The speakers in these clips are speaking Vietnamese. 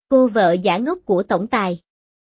Cô vợ giả ngốc của tổng tài.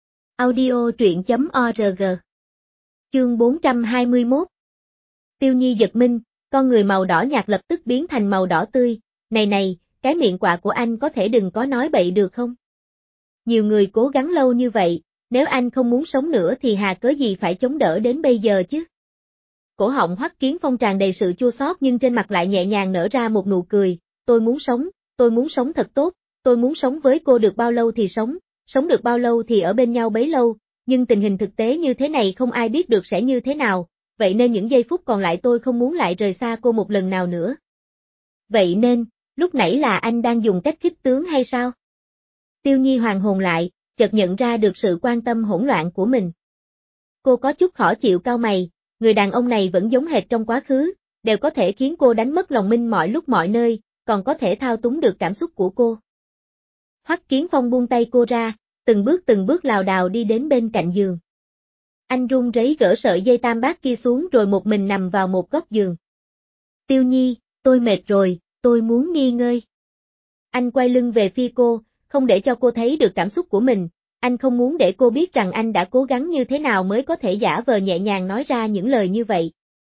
Audio truyện.org. Chương 421. Tiêu Nhi giật mình, con người màu đỏ nhạt lập tức biến thành màu đỏ tươi. Này, cái miệng quạ của anh có thể đừng có nói bậy được không? Nhiều người cố gắng lâu như vậy, nếu anh không muốn sống nữa thì hà cớ gì phải chống đỡ đến bây giờ chứ? Cổ họng Hoắc Kiến Phong tràn đầy sự chua xót nhưng trên mặt lại nhẹ nhàng nở ra một nụ cười. Tôi muốn sống thật tốt, tôi muốn sống với cô được bao lâu thì sống được bao lâu thì ở bên nhau bấy lâu, nhưng tình hình thực tế như thế này không ai biết được sẽ như thế nào, vậy nên những giây phút còn lại tôi không muốn lại rời xa cô một lần nào nữa. Vậy nên, lúc nãy là anh đang dùng cách khích tướng hay sao? Tiêu Nhi hoàn hồn lại, chợt nhận ra được sự quan tâm hỗn loạn của mình. Cô có chút khó chịu cau mày, người đàn ông này vẫn giống hệt trong quá khứ, đều có thể khiến cô đánh mất lòng minh mọi lúc mọi nơi, còn có thể thao túng được cảm xúc của cô. Hoắc Kiến Phong buông tay cô ra, từng bước lảo đảo đi đến bên cạnh giường. Anh run rẩy gỡ sợi dây tam bát kia xuống rồi một mình nằm vào một góc giường. Tiêu Nhi, tôi mệt rồi, tôi muốn nghỉ ngơi. Anh quay lưng về phía cô, không để cho cô thấy được cảm xúc của mình, anh không muốn để cô biết rằng anh đã cố gắng như thế nào mới có thể giả vờ nhẹ nhàng nói ra những lời như vậy.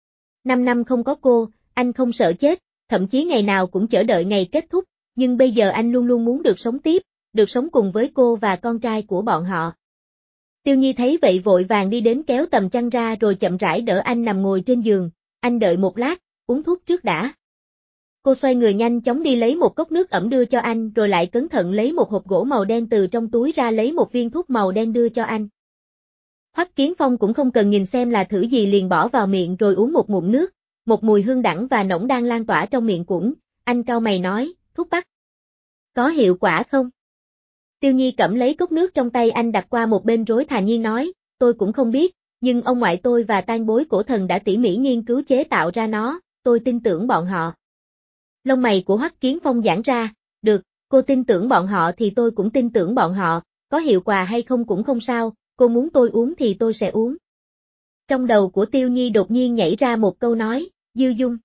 5 năm không có cô, anh không sợ chết, thậm chí ngày nào cũng chờ đợi ngày kết thúc, nhưng bây giờ anh luôn luôn muốn được sống tiếp, được sống cùng với cô và con trai của bọn họ. Tiêu Nhi thấy vậy vội vàng đi đến kéo tầm chăn ra rồi chậm rãi đỡ anh nằm ngồi trên giường, anh đợi một lát, uống thuốc trước đã. Cô xoay người nhanh chóng đi lấy một cốc nước ẩm đưa cho anh rồi lại cẩn thận lấy một hộp gỗ màu đen từ trong túi ra lấy một viên thuốc màu đen đưa cho anh. Hoắc Kiến Phong cũng không cần nhìn xem là thử gì liền bỏ vào miệng rồi uống một ngụm nước, một mùi hương đẳng và nồng đang lan tỏa trong miệng quẩn, anh cau mày nói, thuốc bắc. Có hiệu quả không? Tiêu Nhi cẩm lấy cốc nước trong tay anh đặt qua một bên rối thà nhiên nói, tôi cũng không biết, nhưng ông ngoại tôi và tang bối cổ thần đã tỉ mỉ nghiên cứu chế tạo ra nó, tôi tin tưởng bọn họ. Lông mày của Hoắc Kiến Phong giãn ra, được, cô tin tưởng bọn họ thì tôi cũng tin tưởng bọn họ, có hiệu quả hay không cũng không sao, cô muốn tôi uống thì tôi sẽ uống. Trong đầu của Tiêu Nhi đột nhiên nhảy ra một câu nói, Dư Dung.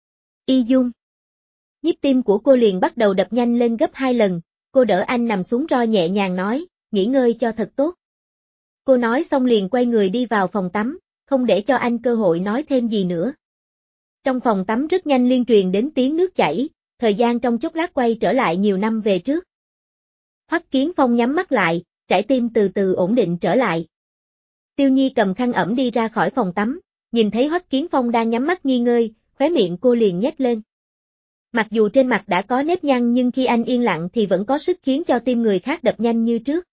Y Dung. Nhịp tim của cô liền bắt đầu đập nhanh lên gấp 2 lần, cô đỡ anh nằm xuống ro nhẹ nhàng nói, nghỉ ngơi cho thật tốt. Cô nói xong liền quay người đi vào phòng tắm, không để cho anh cơ hội nói thêm gì nữa. Trong phòng tắm rất nhanh liên truyền đến tiếng nước chảy, thời gian trong chốc lát quay trở lại nhiều năm về trước. Hoắc Kiến Phong nhắm mắt lại, trái tim từ từ ổn định trở lại. Tiêu Nhi cầm khăn ẩm đi ra khỏi phòng tắm, nhìn thấy Hoắc Kiến Phong đang nhắm mắt nghỉ ngơi, khóe miệng cô liền nhếch lên. Mặc dù trên mặt đã có nếp nhăn nhưng khi anh yên lặng thì vẫn có sức khiến cho tim người khác đập nhanh như trước.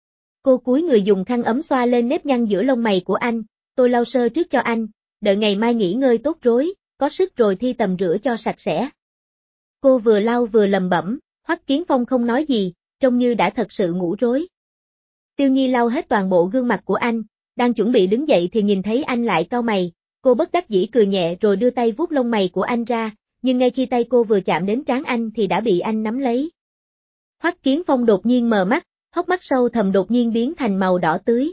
Cô cúi người dùng khăn ấm xoa lên nếp nhăn giữa lông mày của anh, tôi lau sơ trước cho anh, đợi ngày mai nghỉ ngơi tốt rối, có sức rồi thi tầm rửa cho sạch sẽ. Cô vừa lau vừa lẩm bẩm, Hoắc Kiến Phong không nói gì, trông như đã thật sự ngủ rối. Tiêu Nhi lau hết toàn bộ gương mặt của anh, đang chuẩn bị đứng dậy thì nhìn thấy anh lại cau mày, cô bất đắc dĩ cười nhẹ rồi đưa tay vuốt lông mày của anh ra, nhưng ngay khi tay cô vừa chạm đến trán anh thì đã bị anh nắm lấy. Hoắc Kiến Phong đột nhiên mờ mắt, hốc mắt sâu thẳm đột nhiên biến thành màu đỏ tươi.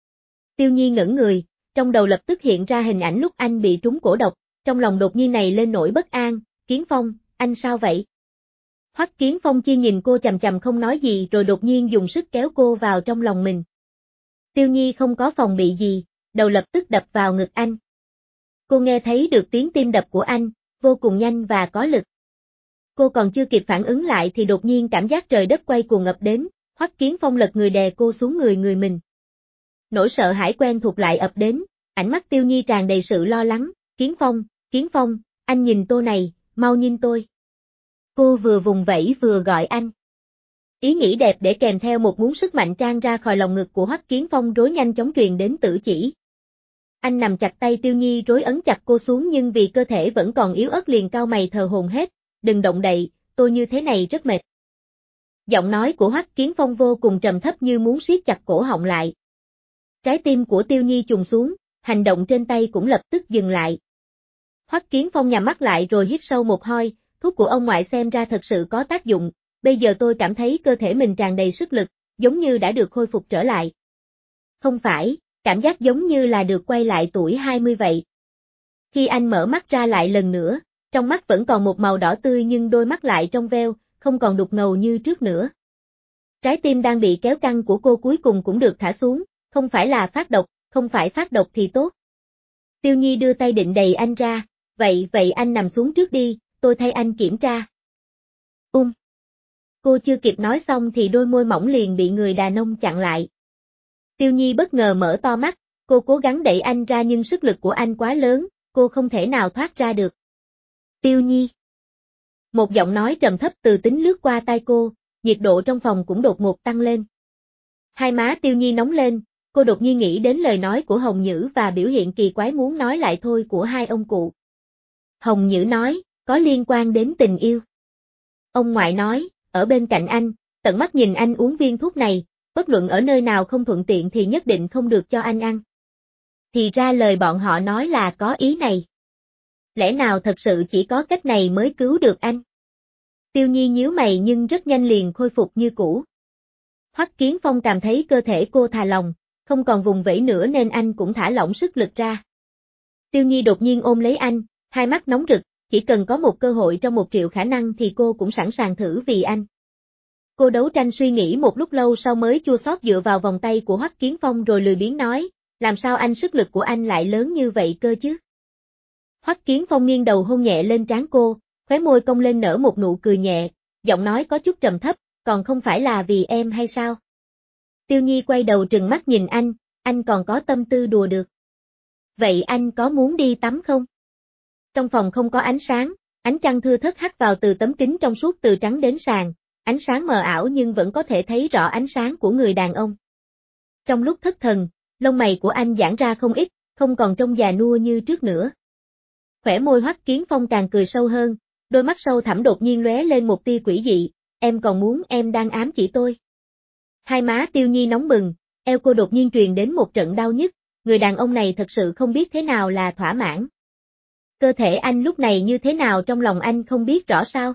Tiêu Nhi ngẩn người, trong đầu lập tức hiện ra hình ảnh lúc anh bị trúng cổ độc, trong lòng đột nhiên này lên nỗi bất an, Kiến Phong, anh sao vậy? Hoắc Kiến Phong chỉ nhìn cô chằm chằm không nói gì rồi đột nhiên dùng sức kéo cô vào trong lòng mình. Tiêu Nhi không có phòng bị gì, đầu lập tức đập vào ngực anh. Cô nghe thấy được tiếng tim đập của anh, vô cùng nhanh và có lực. Cô còn chưa kịp phản ứng lại thì đột nhiên cảm giác trời đất quay cuồng ập đến, Hoắc Kiến Phong lật người đè cô xuống người mình. Nỗi sợ hãi quen thuộc lại ập đến, ánh mắt Tiêu Nhi tràn đầy sự lo lắng, Kiến Phong, anh nhìn tôi này, mau nhìn tôi. Cô vừa vùng vẫy vừa gọi anh. Ý nghĩ đẹp để kèm theo một nguồn sức mạnh tràn ra khỏi lòng ngực của Hoắc Kiến Phong rối nhanh chóng truyền đến Tử Chỉ. Anh nằm chặt tay Tiêu Nhi rối ấn chặt cô xuống nhưng vì cơ thể vẫn còn yếu ớt liền cau mày thờ hồn hét, đừng động đậy, tôi như thế này rất mệt. Giọng nói của Hoắc Kiến Phong vô cùng trầm thấp như muốn siết chặt cổ họng lại. Trái tim của Tiêu Nhi trùng xuống, hành động trên tay cũng lập tức dừng lại. Hoắc Kiến Phong nhắm mắt lại rồi hít sâu một hơi, thuốc của ông ngoại xem ra thật sự có tác dụng, bây giờ tôi cảm thấy cơ thể mình tràn đầy sức lực, giống như đã được khôi phục trở lại. Không phải, cảm giác giống như là được quay lại tuổi 20 vậy. Khi anh mở mắt ra lại lần nữa, trong mắt vẫn còn một màu đỏ tươi nhưng đôi mắt lại trong veo, không còn đục ngầu như trước nữa. Trái tim đang bị kéo căng của cô cuối cùng cũng được thả xuống, không phải là phát độc, không phải phát độc thì tốt. Tiêu Nhi đưa tay định đẩy anh ra, vậy anh nằm xuống trước đi, tôi thay anh kiểm tra. Cô chưa kịp nói xong thì đôi môi mỏng liền bị người đàn ông chặn lại. Tiêu Nhi bất ngờ mở to mắt, cô cố gắng đẩy anh ra nhưng sức lực của anh quá lớn, cô không thể nào thoát ra được. Tiêu Nhi. Một giọng nói trầm thấp từ tính lướt qua tai cô, nhiệt độ trong phòng cũng đột ngột tăng lên. Hai má Tiêu Nhi nóng lên, cô đột nhiên nghĩ đến lời nói của Hồng Nhữ và biểu hiện kỳ quái muốn nói lại thôi của hai ông cụ. Hồng Nhữ nói, có liên quan đến tình yêu. Ông ngoại nói, ở bên cạnh anh, tận mắt nhìn anh uống viên thuốc này, bất luận ở nơi nào không thuận tiện thì nhất định không được cho anh ăn. Thì ra lời bọn họ nói là có ý này. Lẽ nào thật sự chỉ có cách này mới cứu được anh? Tiêu Nhi nhíu mày nhưng rất nhanh liền khôi phục như cũ. Hoắc Kiến Phong cảm thấy cơ thể cô thà lòng, không còn vùng vẫy nữa nên anh cũng thả lỏng sức lực ra. Tiêu Nhi đột nhiên ôm lấy anh, hai mắt nóng rực, chỉ cần có một cơ hội trong 1 triệu khả năng thì cô cũng sẵn sàng thử vì anh. Cô đấu tranh suy nghĩ một lúc lâu sau mới chua xót dựa vào vòng tay của Hoắc Kiến Phong rồi lười biếng nói, làm sao sức lực của anh lại lớn như vậy cơ chứ? Hoắc Kiến Phong nghiêng đầu hôn nhẹ lên trán cô, khóe môi cong lên nở một nụ cười nhẹ, giọng nói có chút trầm thấp, còn không phải là vì em hay sao? Tiêu Nhi quay đầu trừng mắt nhìn anh còn có tâm tư đùa được. Vậy anh có muốn đi tắm không? Trong phòng không có ánh sáng, ánh trăng thưa thớt hắt vào từ tấm kính trong suốt từ trắng đến sàn, ánh sáng mờ ảo nhưng vẫn có thể thấy rõ ánh sáng của người đàn ông. Trong lúc thất thần, lông mày của anh giãn ra không ít, không còn trông già nua như trước nữa. Khỏe môi Hoắc Kiến Phong càng cười sâu hơn, đôi mắt sâu thẳm đột nhiên lóe lên một tia quỷ dị, em còn muốn em đang ám chỉ tôi. Hai má Tiêu Nhi nóng bừng, eo cô đột nhiên truyền đến một trận đau nhức, người đàn ông này thật sự không biết thế nào là thỏa mãn. Cơ thể anh lúc này như thế nào trong lòng anh không biết rõ sao?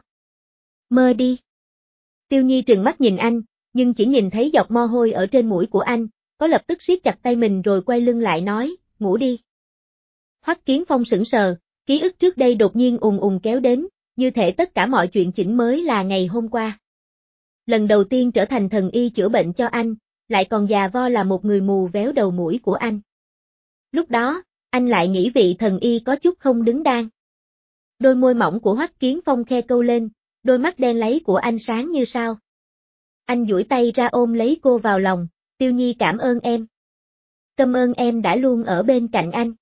Mơ đi. Tiêu Nhi trừng mắt nhìn anh, nhưng chỉ nhìn thấy giọt mồ hôi ở trên mũi của anh, có lập tức siết chặt tay mình rồi quay lưng lại nói, ngủ đi. Hoắc Kiến Phong sững sờ, ký ức trước đây đột nhiên ùn ùn kéo đến, như thể tất cả mọi chuyện chỉnh mới là ngày hôm qua. Lần đầu tiên trở thành thần y chữa bệnh cho anh, lại còn già vo là một người mù véo đầu mũi của anh. Lúc đó, anh lại nghĩ vị thần y có chút không đứng đắn. Đôi môi mỏng của Hoắc Kiến Phong khe câu lên, đôi mắt đen láy của anh sáng như sao. Anh duỗi tay ra ôm lấy cô vào lòng, Tiêu Nhi cảm ơn em. Cảm ơn em đã luôn ở bên cạnh anh.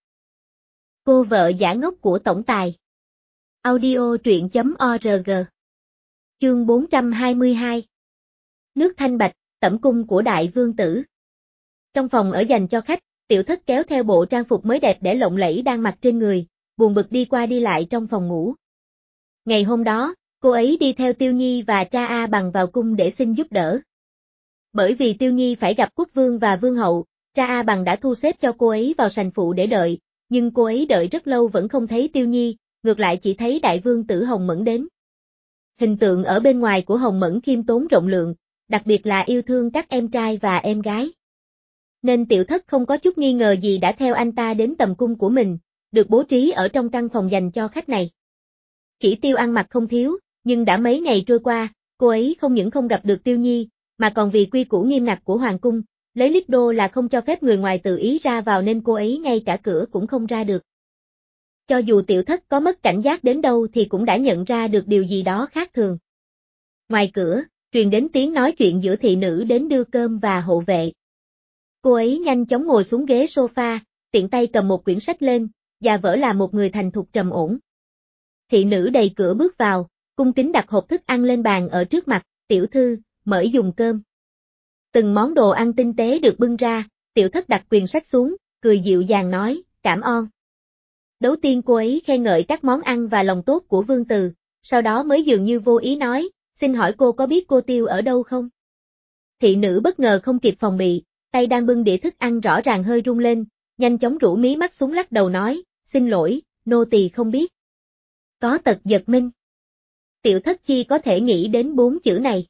Cô vợ giả ngốc của tổng tài. Audio truyện.org. Chương 422. Nước thanh bạch, tẩm cung của đại vương tử. Trong phòng ở dành cho khách, Tiểu Thất kéo theo bộ trang phục mới đẹp để lộng lẫy đang mặc trên người, buồn bực đi qua đi lại trong phòng ngủ. Ngày hôm đó, cô ấy đi theo Tiêu Nhi và Tra A Bằng vào cung để xin giúp đỡ. Bởi vì Tiêu Nhi phải gặp quốc vương và vương hậu, Tra A Bằng đã thu xếp cho cô ấy vào sành phụ để đợi, nhưng cô ấy đợi rất lâu vẫn không thấy Tiêu Nhi, ngược lại chỉ thấy đại vương tử Hồng Mẫn đến. Hình tượng ở bên ngoài của Hồng Mẫn khiêm tốn rộng lượng, đặc biệt là yêu thương các em trai và em gái. Nên Tiểu Thất không có chút nghi ngờ gì đã theo anh ta đến tầm cung của mình, được bố trí ở trong căn phòng dành cho khách này. Chỉ Tiêu ăn mặc không thiếu, nhưng đã mấy ngày trôi qua, cô ấy không những không gặp được Tiêu Nhi, mà còn vì quy củ nghiêm ngặt của Hoàng cung, lấy lít đô là không cho phép người ngoài tự ý ra vào nên cô ấy ngay cả cửa cũng không ra được. Cho dù Tiểu Thất có mất cảnh giác đến đâu thì cũng đã nhận ra được điều gì đó khác thường. Ngoài cửa, truyền đến tiếng nói chuyện giữa thị nữ đến đưa cơm và hộ vệ. Cô ấy nhanh chóng ngồi xuống ghế sofa, tiện tay cầm một quyển sách lên, và vỡ là một người thành thục trầm ổn. Thị nữ đầy cửa bước vào, cung kính đặt hộp thức ăn lên bàn ở trước mặt, tiểu thư, mời dùng cơm. Từng món đồ ăn tinh tế được bưng ra, Tiểu Thất đặt quyển sách xuống, cười dịu dàng nói, cảm ơn. Đầu tiên cô ấy khen ngợi các món ăn và lòng tốt của Vương Từ, sau đó mới dường như vô ý nói, xin hỏi cô có biết cô Tiêu ở đâu không? Thị nữ bất ngờ không kịp phòng bị, tay đang bưng đĩa thức ăn rõ ràng hơi rung lên, nhanh chóng rũ mí mắt xuống lắc đầu nói, xin lỗi, nô tỳ không biết. Có tật giật mình. Tiểu Thất chi có thể nghĩ đến 4 chữ này.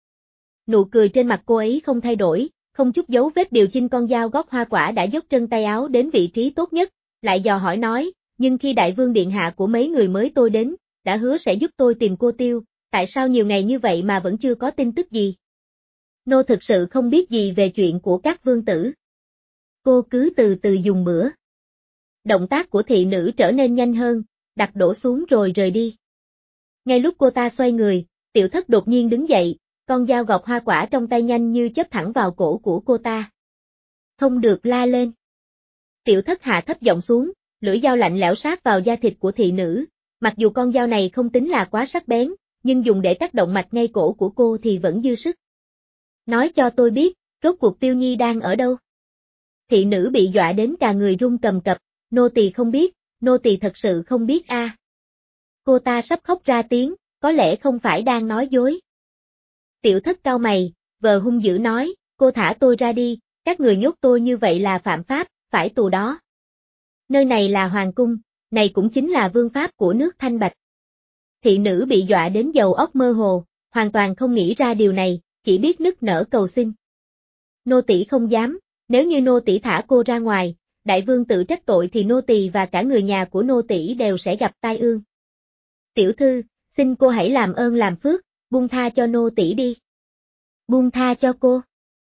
Nụ cười trên mặt cô ấy không thay đổi, không chút dấu vết điều chỉnh con dao gót hoa quả đã dốc chân tay áo đến vị trí tốt nhất, lại dò hỏi nói, nhưng khi đại vương điện hạ của mấy người mới tôi đến, đã hứa sẽ giúp tôi tìm cô Tiêu, tại sao nhiều ngày như vậy mà vẫn chưa có tin tức gì? Nô thực sự không biết gì về chuyện của các vương tử. Cô cứ từ từ dùng bữa. Động tác của thị nữ trở nên nhanh hơn, đặt đổ xuống rồi rời đi. Ngay lúc cô ta xoay người, Tiểu Thất đột nhiên đứng dậy, con dao gọt hoa quả trong tay nhanh như chớp thẳng vào cổ của cô ta. Không được la lên. Tiểu Thất hạ thấp giọng xuống, lưỡi dao lạnh lẽo sát vào da thịt của thị nữ, mặc dù con dao này không tính là quá sắc bén, nhưng dùng để cắt động mạch ngay cổ của cô thì vẫn dư sức. Nói cho tôi biết, rốt cuộc Tiêu Nhi đang ở đâu? Thị nữ bị dọa đến cả người run cầm cập, nô tỳ không biết, nô tỳ thật sự không biết a. Cô ta sắp khóc ra tiếng, có lẽ không phải đang nói dối. Tiểu Thất cau mày, vờ hung dữ nói, cô thả tôi ra đi, các người nhốt tôi như vậy là phạm pháp, phải tù đó. Nơi này là hoàng cung, này cũng chính là vương pháp của nước Thanh Bạch. Thị nữ bị dọa đến đầu óc mơ hồ, hoàn toàn không nghĩ ra điều này, chỉ biết nức nở cầu xin. Nô tỳ không dám, nếu như nô tỳ thả cô ra ngoài, đại vương tự trách tội thì nô tỳ và cả người nhà của nô tỳ đều sẽ gặp tai ương. Tiểu thư, xin cô hãy làm ơn làm phước, buông tha cho nô tỳ đi. Buông tha cho cô?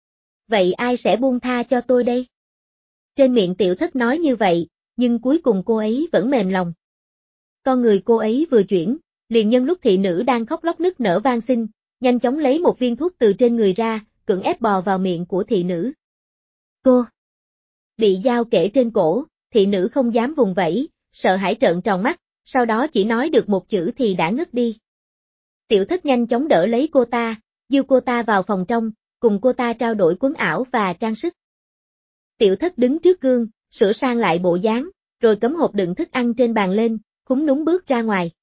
Vậy ai sẽ buông tha cho tôi đây? Trên miệng Tiểu Thất nói như vậy, nhưng cuối cùng cô ấy vẫn mềm lòng. Con người cô ấy vừa chuyển, liền nhân lúc thị nữ đang khóc lóc nức nở van xin, nhanh chóng lấy một viên thuốc từ trên người ra, cưỡng ép bò vào miệng của thị nữ. Cô bị dao kể trên cổ, thị nữ không dám vùng vẫy, sợ hãi trợn tròn mắt, sau đó chỉ nói được một chữ thì đã ngất đi. Tiểu Thất nhanh chóng đỡ lấy cô ta, dìu cô ta vào phòng trong, cùng cô ta trao đổi quần áo và trang sức. Tiểu Thất đứng trước gương, sửa sang lại bộ dáng, rồi cắm hộp đựng thức ăn trên bàn lên, khúm núm bước ra ngoài.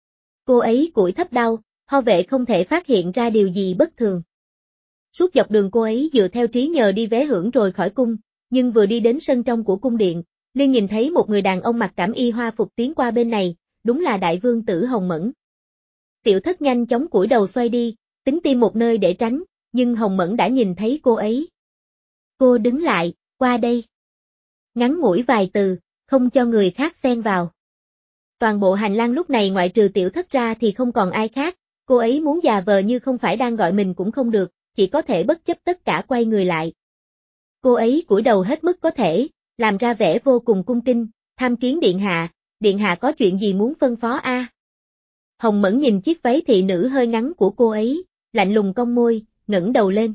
Cô ấy cúi thấp đầu, Ho vệ không thể phát hiện ra điều gì bất thường. Suốt dọc đường cô ấy dựa theo trí nhờ đi vé hưởng rồi khỏi cung, nhưng vừa đi đến sân trong của cung điện, liền nhìn thấy một người đàn ông mặc cẩm y hoa phục tiến qua bên này, đúng là đại vương tử Hồng Mẫn. Tiểu Thất nhanh chóng cúi đầu xoay đi, tính tìm một nơi để tránh, nhưng Hồng Mẫn đã nhìn thấy cô ấy. Cô đứng lại, qua đây. Ngắn ngủi vài từ, không cho người khác xen vào. Toàn bộ hành lang lúc này ngoại trừ Tiểu Thất ra thì không còn ai khác, cô ấy muốn giả vờ như không phải đang gọi mình cũng không được, chỉ có thể bất chấp tất cả quay người lại. Cô ấy cúi đầu hết mức có thể, làm ra vẻ vô cùng cung kính, tham kiến điện hạ có chuyện gì muốn phân phó a? Hồng Mẫn nhìn chiếc váy thị nữ hơi ngắn của cô ấy, lạnh lùng cong môi, ngẩng đầu lên.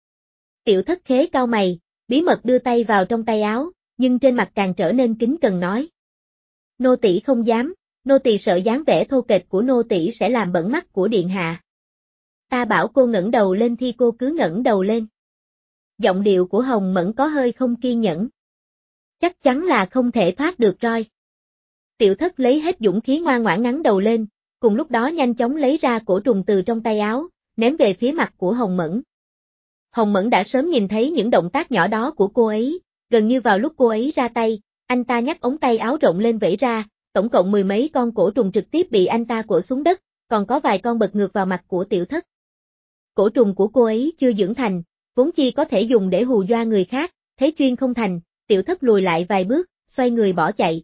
Tiểu Thất khế cau mày, bí mật đưa tay vào trong tay áo, nhưng trên mặt càng trở nên kính cẩn nói. Nô tỳ không dám, nô tỳ sợ dáng vẻ thô kệch của nô tỳ sẽ làm bẩn mắt của điện hạ. Ta bảo cô ngẩng đầu lên thì cô cứ ngẩng đầu lên. Giọng điệu của Hồng Mẫn có hơi không kiên nhẫn. Chắc chắn là không thể thoát được roi. Tiểu Thất lấy hết dũng khí ngoan ngoãn ngẩng đầu lên, cùng lúc đó nhanh chóng lấy ra cổ trùng từ trong tay áo, ném về phía mặt của Hồng Mẫn. Hồng Mẫn đã sớm nhìn thấy những động tác nhỏ đó của cô ấy, gần như vào lúc cô ấy ra tay, anh ta nhấc ống tay áo rộng lên vẫy ra, tổng cộng mười mấy con cổ trùng trực tiếp bị anh ta quở xuống đất, còn có vài con bật ngược vào mặt của Tiểu Thất. Cổ trùng của cô ấy chưa dưỡng thành, vốn chi có thể dùng để hù dọa người khác, thế chuyên không thành, Tiểu Thất lùi lại vài bước, xoay người bỏ chạy.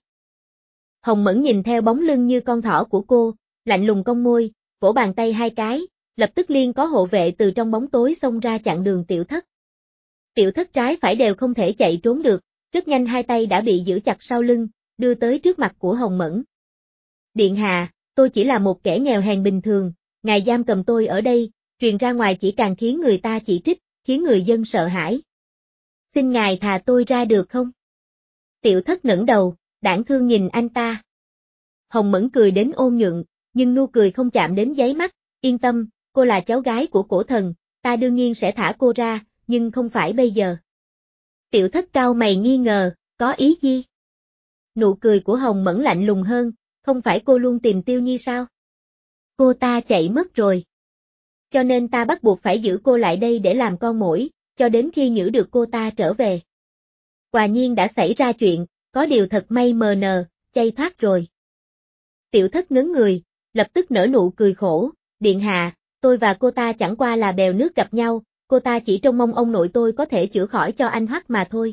Hồng Mẫn nhìn theo bóng lưng như con thỏ của cô, lạnh lùng cong môi, vỗ bàn tay hai cái, lập tức liền có hộ vệ từ trong bóng tối xông ra chặn đường Tiểu Thất. Tiểu Thất trái phải đều không thể chạy trốn được, rất nhanh hai tay đã bị giữ chặt sau lưng, đưa tới trước mặt của Hồng Mẫn. Điện hạ, tôi chỉ là một kẻ nghèo hèn bình thường, ngài giam cầm tôi ở đây, truyền ra ngoài chỉ càng khiến người ta chỉ trích, khiến người dân sợ hãi. Xin ngài thà tôi ra được không? Tiểu Thất ngẩng đầu, đãng thương nhìn anh ta. Hồng Mẫn cười đến ôn nhuận, nhưng nụ cười không chạm đến đáy mắt, yên tâm, cô là cháu gái của cổ thần, ta đương nhiên sẽ thả cô ra, nhưng không phải bây giờ. Tiểu Thất cau mày nghi ngờ, có ý gì? Nụ cười của Hồng Mẫn lạnh lùng hơn, không phải cô luôn tìm Tiêu Nhi sao? Cô ta chạy mất rồi. Cho nên ta bắt buộc phải giữ cô lại đây để làm con mồi, cho đến khi nhử được cô ta trở về. Quả nhiên đã xảy ra chuyện, có điều thật may mờ nờ, chay thoát rồi. Tiểu Thất ngấn người, lập tức nở nụ cười khổ, điện hạ, tôi và cô ta chẳng qua là bèo nước gặp nhau, cô ta chỉ trông mong ông nội tôi có thể chữa khỏi cho anh Hoắc mà thôi.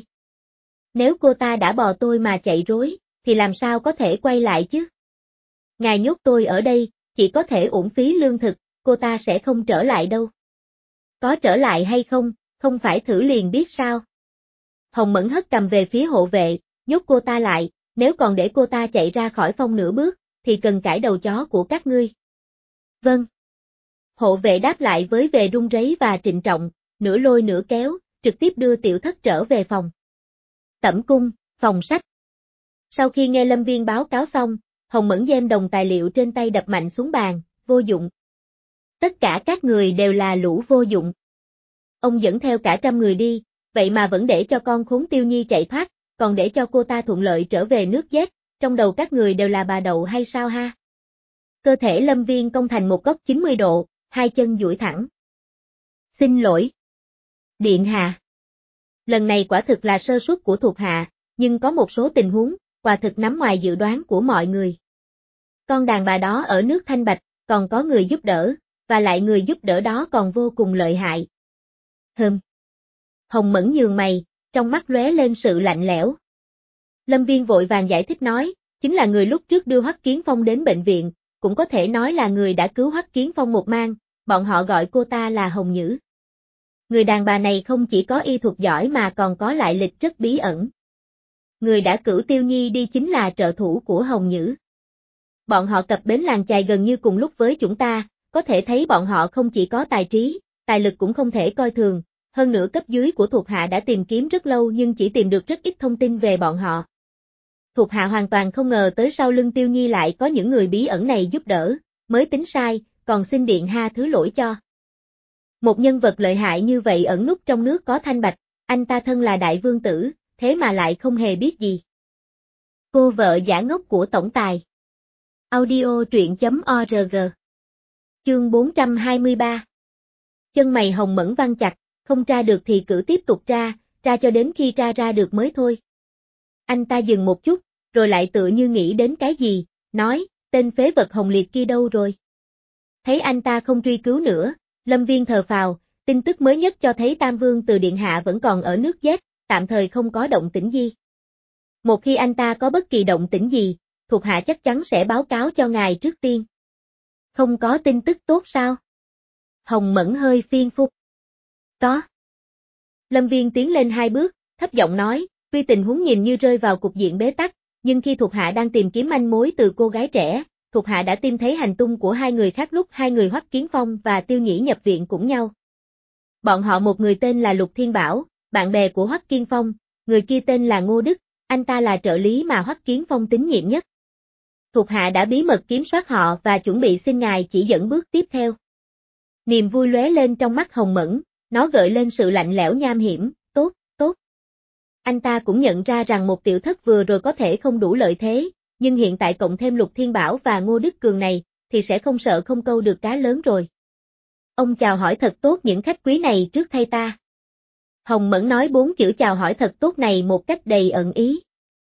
Nếu cô ta đã bò tôi mà chạy rối, thì làm sao có thể quay lại chứ? Ngài nhốt tôi ở đây, chỉ có thể uổng phí lương thực, cô ta sẽ không trở lại đâu. có trở lại hay không, không phải thử liền biết sao. Hồng Mẫn hất cầm về phía hộ vệ, nhốt cô ta lại, nếu còn để cô ta chạy ra khỏi phòng nửa bước, thì cần cãi đầu chó của các ngươi. Vâng. Hộ vệ đáp lại với vẻ run rẩy và trịnh trọng, nửa lôi nửa kéo, trực tiếp đưa tiểu thất trở về phòng. Tẩm cung, phòng sách. Sau khi nghe Lâm Viên báo cáo xong, Hồng Mẫn giam đồng tài liệu trên tay đập mạnh xuống bàn, vô dụng. Tất cả các người đều là lũ vô dụng. Ông dẫn theo cả 100 người đi, vậy mà vẫn để cho con khốn Tiêu Nhi chạy thoát, còn để cho cô ta thuận lợi trở về nước Z, trong đầu các người đều là bà đậu hay sao ha? Cơ thể Lâm Viên cong thành một góc 90 độ, hai chân duỗi thẳng. Xin lỗi. Điện hạ. Lần này quả thực là sơ suất của thuộc hạ, nhưng có một số tình huống, quả thực nằm ngoài dự đoán của mọi người. Con đàn bà đó ở nước Thanh Bạch, còn có người giúp đỡ, và lại người giúp đỡ đó còn vô cùng lợi hại. Hồng Mẫn nhướng mày, trong mắt lóe lên sự lạnh lẽo. Lâm Viên vội vàng giải thích nói, chính là người lúc trước đưa Hoắc Kiến Phong đến bệnh viện, cũng có thể nói là người đã cứu Hoắc Kiến Phong một mang, bọn họ gọi cô ta là Hồng Nhữ. Người đàn bà này không chỉ có y thuật giỏi mà còn có lại lịch rất bí ẩn. Người đã cử Tiêu Nhi đi chính là trợ thủ của Hồng Nhữ. Bọn họ cập bến làng chài gần như cùng lúc với chúng ta, có thể thấy bọn họ không chỉ có tài trí, tài lực cũng không thể coi thường, hơn nữa cấp dưới của thuộc hạ đã tìm kiếm rất lâu nhưng chỉ tìm được rất ít thông tin về bọn họ. Thuộc hạ hoàn toàn không ngờ tới sau lưng Tiêu Nhi lại có những người bí ẩn này giúp đỡ, mới tính sai, còn xin điện ha thứ lỗi cho. Một nhân vật lợi hại như vậy ẩn núp trong nước có Thanh Bạch, anh ta thân là đại vương tử, thế mà lại không hề biết gì. Cô vợ giả ngốc của tổng tài. Audio truyện.org. Chương 423. Chân mày Hồng Mẫn văng chặt, không tra được thì cứ tiếp tục tra cho đến khi tra ra được mới thôi. Anh ta dừng một chút, rồi lại tựa như nghĩ đến cái gì, nói, tên phế vật Hồng Liệt kia đâu rồi? Thấy anh ta không truy cứu nữa, Lâm Viên thờ phào, tin tức mới nhất cho thấy Tam Vương từ Điện Hạ vẫn còn ở nước Z, tạm thời không có động tĩnh gì. Một khi anh ta có bất kỳ động tĩnh gì, thuộc hạ chắc chắn sẽ báo cáo cho ngài trước tiên. Không có tin tức tốt sao? Hồng Mẫn hơi phiền phức. Có. Lâm Viên tiến lên 2 bước, thấp giọng nói, tuy tình huống nhìn như rơi vào cục diện bế tắc, nhưng khi thuộc hạ đang tìm kiếm manh mối từ cô gái trẻ, thuộc hạ đã tìm thấy hành tung của hai người khác lúc hai người Hoắc Kiến Phong và Tiêu Nhĩ nhập viện cùng nhau. Bọn họ một người tên là Lục Thiên Bảo, bạn bè của Hoắc Kiến Phong, người kia tên là Ngô Đức, anh ta là trợ lý mà Hoắc Kiến Phong tín nhiệm nhất. Thuộc hạ đã bí mật kiểm soát họ và chuẩn bị xin ngài chỉ dẫn bước tiếp theo. Niềm vui lóe lên trong mắt Hồng Mẫn, nó gợi lên sự lạnh lẽo nham hiểm, tốt. Anh ta cũng nhận ra rằng một tiểu thất vừa rồi có thể không đủ lợi thế, nhưng hiện tại cộng thêm Lục Thiên Bảo và Ngô Đức Cường này, thì sẽ không sợ không câu được cá lớn rồi. Ông chào hỏi thật tốt những khách quý này trước thay ta. Hồng Mẫn nói 4 chữ chào hỏi thật tốt này một cách đầy ẩn ý.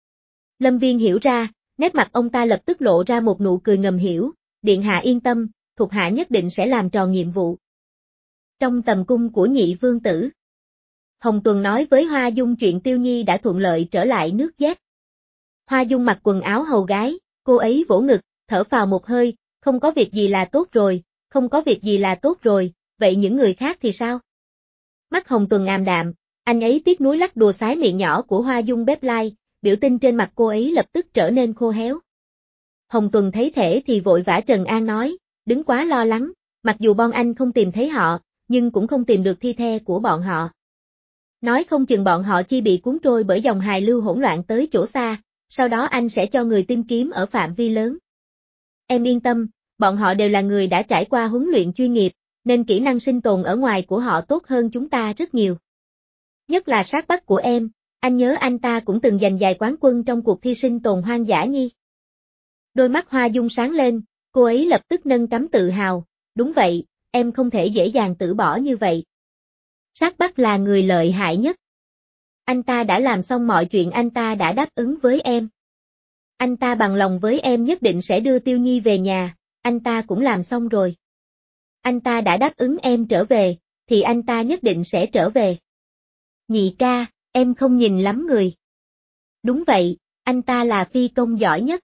Lâm Viên hiểu ra, nét mặt ông ta lập tức lộ ra một nụ cười ngầm hiểu, điện hạ yên tâm, thuộc hạ nhất định sẽ làm tròn nhiệm vụ. Trong tầm cung của nhị vương tử, Hồng Tuần nói với Hoa Dung chuyện Tiêu Nhi đã thuận lợi trở lại nước Z. Hoa Dung mặc quần áo hầu gái, cô ấy vỗ ngực, thở phào một hơi, không có việc gì là tốt rồi, không có việc gì là tốt rồi, vậy những người khác thì sao? Mắt Hồng Tuần ảm đạm, anh ấy tiếc nuối lắc đùa sái miệng nhỏ của Hoa Dung bếp lai, biểu tình trên mặt cô ấy lập tức trở nên khô héo. Hồng Tuần thấy thể thì vội vã trấn an nói, đừng quá lo lắng, mặc dù bọn anh không tìm thấy họ, nhưng cũng không tìm được thi thể của bọn họ. Nói không chừng bọn họ chỉ bị cuốn trôi bởi dòng hài lưu hỗn loạn tới chỗ xa, sau đó anh sẽ cho người tìm kiếm ở phạm vi lớn. Em yên tâm, bọn họ đều là người đã trải qua huấn luyện chuyên nghiệp, nên kỹ năng sinh tồn ở ngoài của họ tốt hơn chúng ta rất nhiều. Nhất là sát bắt của em, anh nhớ anh ta cũng từng giành giải quán quân trong cuộc thi sinh tồn hoang dã nhi. Đôi mắt Hoa Dung sáng lên, cô ấy lập tức nâng cằm tự hào, đúng vậy, em không thể dễ dàng từ bỏ như vậy. Sát Bắc là người lợi hại nhất. Anh ta đã làm xong mọi chuyện anh ta đã đáp ứng với em. Anh ta bằng lòng với em nhất định sẽ đưa Tiêu Nhi về nhà, anh ta cũng làm xong rồi. Anh ta đã đáp ứng em trở về, thì anh ta nhất định sẽ trở về. Nhị ca, em không nhìn lắm người. Đúng vậy, anh ta là phi công giỏi nhất.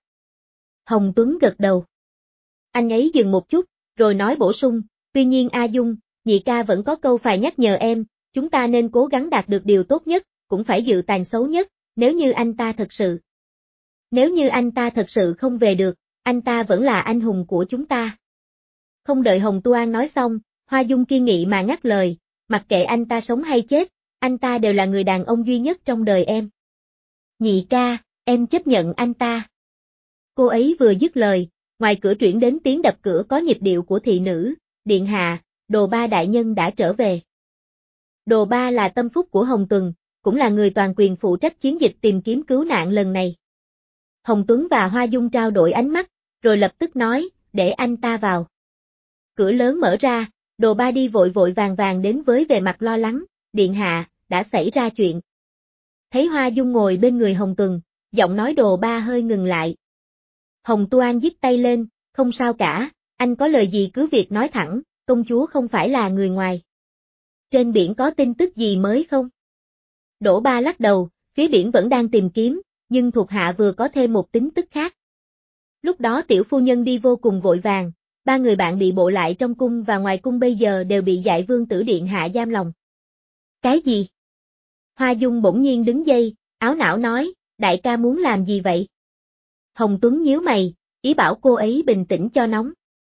Hồng Tuấn gật đầu. Anh ấy dừng một chút, rồi nói bổ sung, tuy nhiên A Dung, nhị ca vẫn có câu phải nhắc nhở em, chúng ta nên cố gắng đạt được điều tốt nhất, cũng phải dự tàn xấu nhất, nếu như anh ta thật sự không về được, anh ta vẫn là anh hùng của chúng ta. Không đợi Hồng Tu An nói xong, Hoa Dung kiên nghị mà ngắt lời, mặc kệ anh ta sống hay chết, anh ta đều là người đàn ông duy nhất trong đời em. Nhị ca, em chấp nhận anh ta. Cô ấy vừa dứt lời, ngoài cửa truyền đến tiếng đập cửa có nhịp điệu của thị nữ, điện hạ, Đồ Ba đại nhân đã trở về. Đồ Ba là tâm phúc của Hồng Tuần, cũng là người toàn quyền phụ trách chiến dịch tìm kiếm cứu nạn lần này. Hồng Tuấn và Hoa Dung trao đổi ánh mắt, rồi lập tức nói, để anh ta vào. Cửa lớn mở ra, Đồ Ba đi vội vội vàng vàng đến với vẻ mặt lo lắng, điện hạ, đã xảy ra chuyện. Thấy Hoa Dung ngồi bên người Hồng Tuần, giọng nói Đồ Ba hơi ngừng lại. Hồng Tu An giơ tay lên, không sao cả, anh có lời gì cứ việc nói thẳng, công chúa không phải là người ngoài. Trên biển có tin tức gì mới không? Đỗ Ba lắc đầu, phía biển vẫn đang tìm kiếm, nhưng thuộc hạ vừa có thêm một tin tức khác. Lúc đó tiểu phu nhân đi vô cùng vội vàng, 3 người bạn bị bộ lại trong cung và ngoài cung bây giờ đều bị Dại Vương tử điện hạ giam lòng. Cái gì? Hoa Dung bỗng nhiên đứng dậy, áo não nói, đại ca muốn làm gì vậy? Hồng Tuấn nhíu mày, ý bảo cô ấy bình tĩnh cho nóng.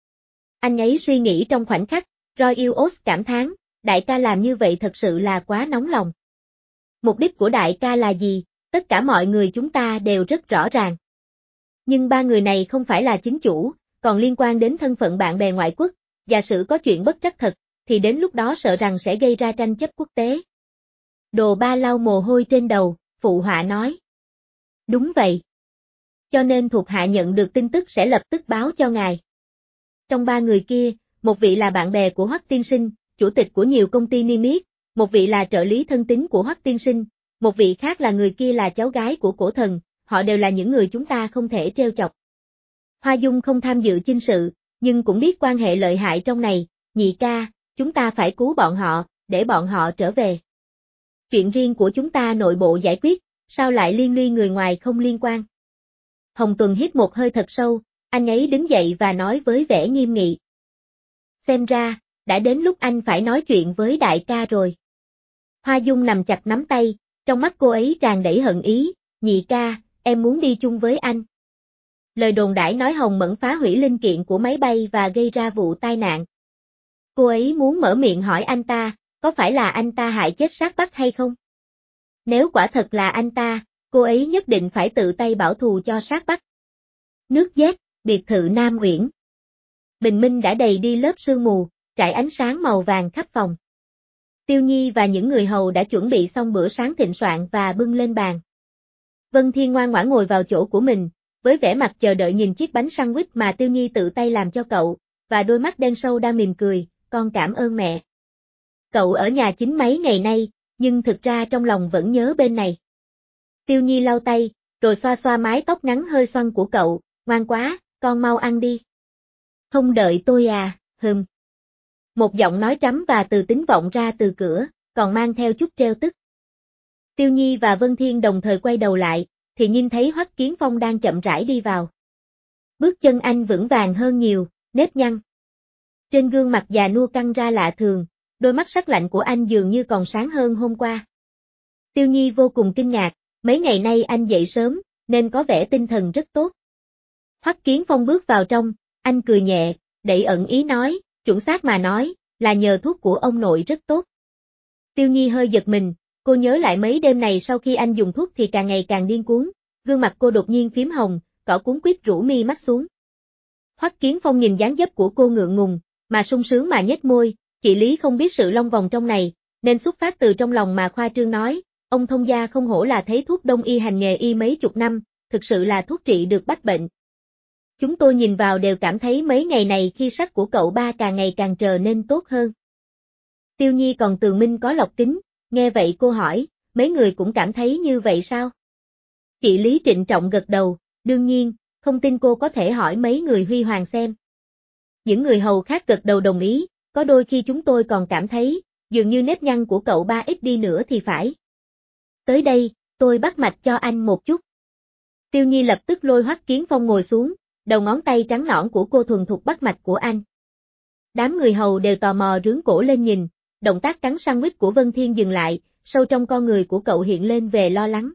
Anh ấy suy nghĩ trong khoảnh khắc, Roy Os cảm thán, đại ca làm như vậy thật sự là quá nóng lòng. Mục đích của đại ca là gì, tất cả mọi người chúng ta đều rất rõ ràng. Nhưng 3 người này không phải là chính chủ, còn liên quan đến thân phận bạn bè ngoại quốc, giả sử có chuyện bất trắc thật, thì đến lúc đó sợ rằng sẽ gây ra tranh chấp quốc tế. Đồ Ba lau mồ hôi trên đầu, phụ họa nói. Đúng vậy. Cho nên thuộc hạ nhận được tin tức sẽ lập tức báo cho ngài. Trong 3 người kia, một vị là bạn bè của Hoắc tiên sinh, chủ tịch của nhiều công ty niêm yết, một vị là trợ lý thân tín của Hoắc tiên sinh, một vị khác là người kia là cháu gái của cổ thần, họ đều là những người chúng ta không thể trêu chọc. Hoa Dung không tham dự chinh sự, nhưng cũng biết quan hệ lợi hại trong này, nhị ca, chúng ta phải cứu bọn họ, để bọn họ trở về. Chuyện riêng của chúng ta nội bộ giải quyết, sao lại liên lụy người ngoài không liên quan. Hồng Tuần hít một hơi thật sâu, anh ấy đứng dậy và nói với vẻ nghiêm nghị. Xem ra, đã đến lúc anh phải nói chuyện với đại ca rồi. Hoa Dung nằm chặt nắm tay, trong mắt cô ấy tràn đầy hận ý, nhị ca, em muốn đi chung với anh. Lời đồn đãi nói Hồng Mẫn phá hủy linh kiện của máy bay và gây ra vụ tai nạn. Cô ấy muốn mở miệng hỏi anh ta, có phải là anh ta hại chết Sát Bắc hay không? Nếu quả thật là anh ta, cô ấy nhất định phải tự tay bảo thù cho Sát Bắc. Nước Z, biệt thự Nam Uyển. Bình minh đã đầy đi lớp sương mù, trải ánh sáng màu vàng khắp phòng. Tiêu Nhi và những người hầu đã chuẩn bị xong bữa sáng thịnh soạn và bưng lên bàn. Vân Thiên ngoan ngoãn ngồi vào chỗ của mình, với vẻ mặt chờ đợi nhìn chiếc bánh sandwich mà Tiêu Nhi tự tay làm cho cậu, và đôi mắt đen sâu đang mỉm cười, con cảm ơn mẹ. Cậu ở nhà chính mấy ngày nay, nhưng thực ra trong lòng vẫn nhớ bên này. Tiêu Nhi lau tay, rồi xoa xoa mái tóc ngắn hơi xoăn của cậu, ngoan quá, con mau ăn đi. Không đợi tôi à, Một giọng nói trắm và từ tính vọng ra từ cửa, còn mang theo chút trêu tức. Tiêu Nhi và Vân Thiên đồng thời quay đầu lại, thì nhìn thấy Hoắc Kiến Phong đang chậm rãi đi vào. Bước chân anh vững vàng hơn nhiều, nếp nhăn. Trên gương mặt già nua căng ra lạ thường, đôi mắt sắc lạnh của anh dường như còn sáng hơn hôm qua. Tiêu Nhi vô cùng kinh ngạc, mấy ngày nay anh dậy sớm, nên có vẻ tinh thần rất tốt. Hoắc Kiến Phong bước vào trong, anh cười nhẹ, đẩy ẩn ý nói, chuẩn xác mà nói, là nhờ thuốc của ông nội rất tốt. Tiêu Nhi hơi giật mình, cô nhớ lại mấy đêm này sau khi anh dùng thuốc thì càng ngày càng điên cuồng, gương mặt cô đột nhiên phím hồng, cỏ cuốn quýt rũ mi mắt xuống. Hoắc Kiến Phong nhìn dáng dấp của cô ngượng ngùng, mà sung sướng mà nhếch môi, chị Lý không biết sự long vòng trong này, nên xuất phát từ trong lòng mà khoa trương nói, ông thông gia không hổ là thấy thuốc đông y hành nghề y mấy chục năm, thực sự là thuốc trị được bách bệnh. Chúng tôi nhìn vào đều cảm thấy mấy ngày này khi sắc của cậu ba càng ngày càng trở nên tốt hơn. Tiêu Nhi còn tường minh có lọc kính, nghe vậy cô hỏi, mấy người cũng cảm thấy như vậy sao? Chị Lý trịnh trọng gật đầu, đương nhiên, không tin cô có thể hỏi mấy người Huy Hoàng xem. Những người hầu khác gật đầu đồng ý, có đôi khi chúng tôi còn cảm thấy, dường như nếp nhăn của cậu ba ít đi nữa thì phải. Tới đây, tôi bắt mạch cho anh một chút. Tiêu Nhi lập tức lôi Hoắc Kiến Phong ngồi xuống, đầu ngón tay trắng nõn của cô thuần thục bắt mạch của anh. Đám người hầu đều tò mò rướn cổ lên nhìn, động tác cắn sandwich của Vân Thiên dừng lại, sâu trong con người của cậu hiện lên về lo lắng.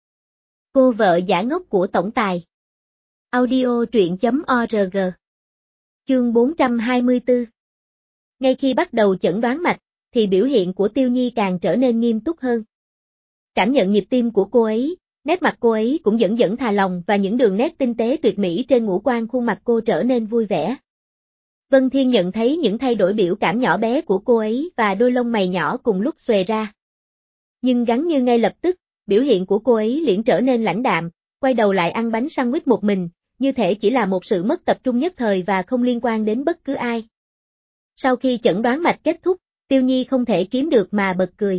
Cô vợ giả ngốc của tổng tài. Audio truyện.org. Chương 424. Ngay khi bắt đầu chẩn đoán mạch, thì biểu hiện của Tiêu Nhi càng trở nên nghiêm túc hơn. Cảm nhận nhịp tim của cô ấy, nét mặt cô ấy cũng dần dần thả lỏng và những đường nét tinh tế tuyệt mỹ trên ngũ quan khuôn mặt cô trở nên vui vẻ. Vân Thiên nhận thấy những thay đổi biểu cảm nhỏ bé của cô ấy và đôi lông mày nhỏ cùng lúc xòe ra. Nhưng gắn như ngay lập tức, biểu hiện của cô ấy liền trở nên lãnh đạm, quay đầu lại ăn bánh sandwich một mình, như thể chỉ là một sự mất tập trung nhất thời và không liên quan đến bất cứ ai. Sau khi chẩn đoán mạch kết thúc, Tiêu Nhi không thể kiếm được mà bật cười.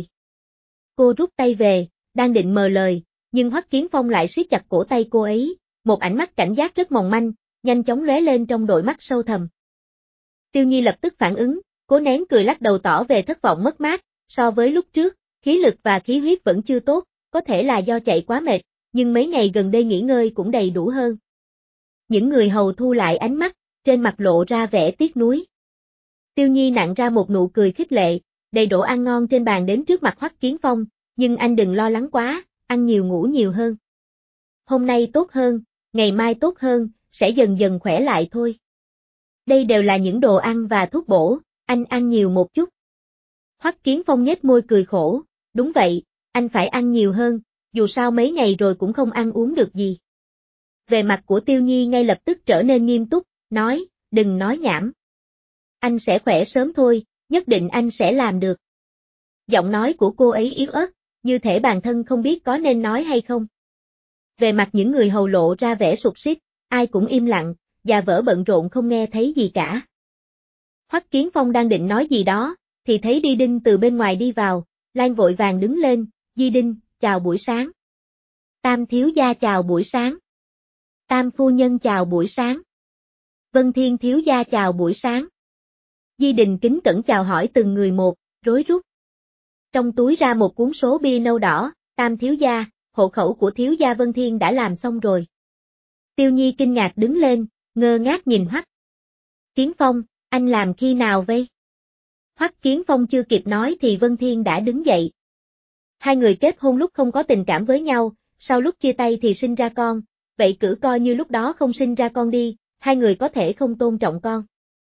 Cô rút tay về, đang định mở lời, nhưng Hoắc Kiến Phong lại siết chặt cổ tay cô ấy, một ánh mắt cảnh giác rất mỏng manh, nhanh chóng lóe lên trong đôi mắt sâu thẳm. Tiêu Nhi lập tức phản ứng, cố nén cười lắc đầu tỏ về thất vọng mất mát, so với lúc trước, khí lực và khí huyết vẫn chưa tốt, có thể là do chạy quá mệt, nhưng mấy ngày gần đây nghỉ ngơi cũng đầy đủ hơn. Những người hầu thu lại ánh mắt, trên mặt lộ ra vẻ tiếc nuối. Tiêu Nhi nặn ra một nụ cười khích lệ, đầy đồ ăn ngon trên bàn đến trước mặt Hoắc Kiến Phong, nhưng anh đừng lo lắng quá, ăn nhiều ngủ nhiều hơn. Hôm nay tốt hơn, ngày mai tốt hơn, sẽ dần dần khỏe lại thôi. Đây đều là những đồ ăn và thuốc bổ, anh ăn nhiều một chút. Hoắc Kiến Phong nhếch môi cười khổ, đúng vậy, anh phải ăn nhiều hơn, dù sao mấy ngày rồi cũng không ăn uống được gì. Về mặt của Tiêu Nhi ngay lập tức trở nên nghiêm túc, nói, đừng nói nhảm. Anh sẽ khỏe sớm thôi, nhất định anh sẽ làm được. Giọng nói của cô ấy yếu ớt, như thể bản thân không biết có nên nói hay không. Về mặt những người hầu lộ ra vẻ sụt sít, ai cũng im lặng, và vỡ bận rộn không nghe thấy gì cả. Hoắc Kiến Phong đang định nói gì đó, thì thấy Di Đinh từ bên ngoài đi vào, Lan vội vàng đứng lên, Di Đinh, chào buổi sáng. Tam thiếu gia chào buổi sáng. Tam phu nhân chào buổi sáng. Vân Thiên thiếu gia chào buổi sáng. Di Đình kính cẩn chào hỏi từng người một, rối rút. Trong túi ra một cuốn số bia nâu đỏ, Tam thiếu gia, hộ khẩu của thiếu gia Vân Thiên đã làm xong rồi. Tiêu Nhi kinh ngạc đứng lên, ngơ ngác nhìn Hoắc Kiến Phong, anh làm khi nào vậy? Hoắc Kiến Phong chưa kịp nói thì Vân Thiên đã đứng dậy. Hai người kết hôn lúc không có tình cảm với nhau, sau lúc chia tay thì sinh ra con, vậy cứ coi như lúc đó không sinh ra con đi, hai người có thể không tôn trọng con.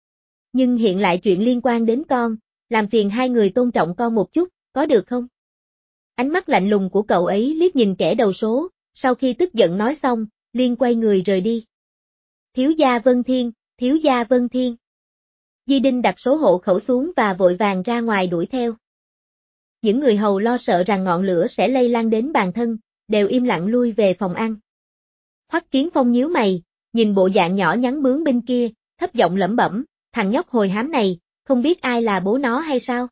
Nhưng hiện lại chuyện liên quan đến con, làm phiền hai người tôn trọng con một chút, có được không? Ánh mắt lạnh lùng của cậu ấy liếc nhìn kẻ đầu số, sau khi tức giận nói xong, liền quay người rời đi. Thiếu gia Vân Thiên, thiếu gia Vân Thiên. Di Đinh đặt số hộ khẩu xuống và vội vàng ra ngoài đuổi theo. Những người hầu lo sợ rằng ngọn lửa sẽ lây lan đến bản thân, đều im lặng lui về phòng ăn. Hoắc Kiến Phong nhíu mày, nhìn bộ dạng nhỏ nhắn bướng binh kia, thấp giọng lẩm bẩm, thằng nhóc hồi hám này, không biết ai là bố nó hay sao?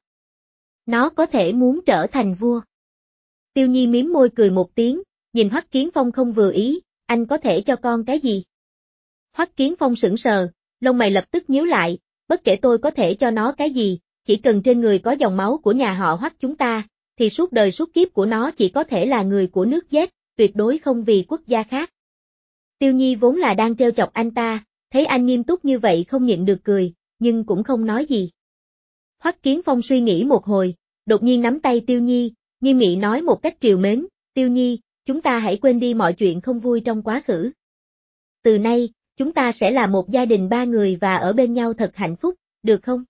Nó có thể muốn trở thành vua. Tiêu Nhi miếm môi cười một tiếng, nhìn Hoắc Kiến Phong không vừa ý, anh có thể cho con cái gì? Hoắc Kiến Phong sững sờ, lông mày lập tức nhíu lại, bất kể tôi có thể cho nó cái gì, chỉ cần trên người có dòng máu của nhà họ Hoắc chúng ta, thì suốt đời suốt kiếp của nó chỉ có thể là người của nước Z, tuyệt đối không vì quốc gia khác. Tiêu Nhi vốn là đang trêu chọc anh ta, thấy anh nghiêm túc như vậy không nhịn được cười, nhưng cũng không nói gì. Hoắc Kiến Phong suy nghĩ một hồi, đột nhiên nắm tay Tiêu Nhi, nghiêm nghị nói một cách trìu mến, Tiêu Nhi, chúng ta hãy quên đi mọi chuyện không vui trong quá khứ. Từ nay, chúng ta sẽ là một gia đình ba người và ở bên nhau thật hạnh phúc, được không?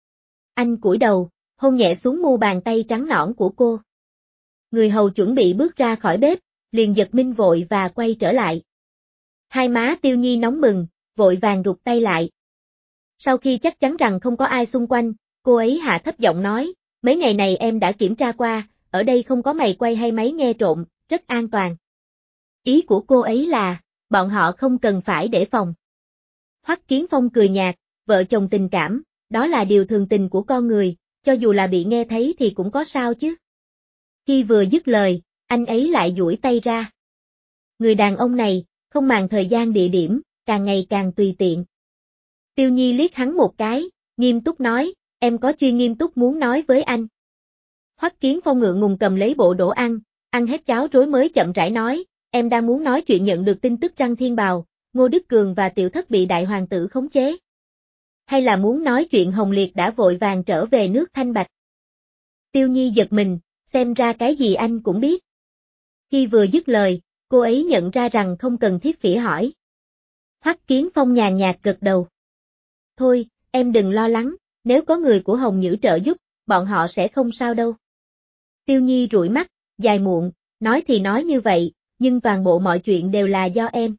Anh cúi đầu, hôn nhẹ xuống mu bàn tay trắng nõn của cô. Người hầu chuẩn bị bước ra khỏi bếp, liền giật mình vội và quay trở lại. Hai má Tiêu Nhi nóng bừng, vội vàng rụt tay lại. Sau khi chắc chắn rằng không có ai xung quanh, cô ấy hạ thấp giọng nói, mấy ngày này em đã kiểm tra qua, ở đây không có mày quay hay máy nghe trộm, rất an toàn. Ý của cô ấy là, bọn họ không cần phải để phòng. Hoắc Kiến Phong cười nhạt, vợ chồng tình cảm, đó là điều thường tình của con người, cho dù là bị nghe thấy thì cũng có sao chứ. Khi vừa dứt lời, anh ấy lại duỗi tay ra. Người đàn ông này, không màng thời gian địa điểm, càng ngày càng tùy tiện. Tiêu Nhi liếc hắn một cái, nghiêm túc nói, em có chuyện nghiêm túc muốn nói với anh. Hoắc Kiến Phong ngượng ngùng cầm lấy bộ đồ ăn hết cháo rối mới chậm rãi nói, em đang muốn nói chuyện nhận được tin tức rằng Thiên Bào, Ngô Đức Cường và Tiểu Thất bị đại hoàng tử khống chế. hay là muốn nói chuyện Hồng Liệt đã vội vàng trở về nước Thanh Bạch. Tiêu Nhi giật mình, xem ra cái gì anh cũng biết. Khi vừa dứt lời, cô ấy nhận ra rằng không cần thiết phỉ hỏi. Hoắc Kiến Phong nhàn nhạt gật đầu. Thôi, em đừng lo lắng, nếu có người của Hồng Nhữ trợ giúp, bọn họ sẽ không sao đâu. Tiêu Nhi rủi mắt, dài muộn, nói thì nói như vậy, nhưng toàn bộ mọi chuyện đều là do em.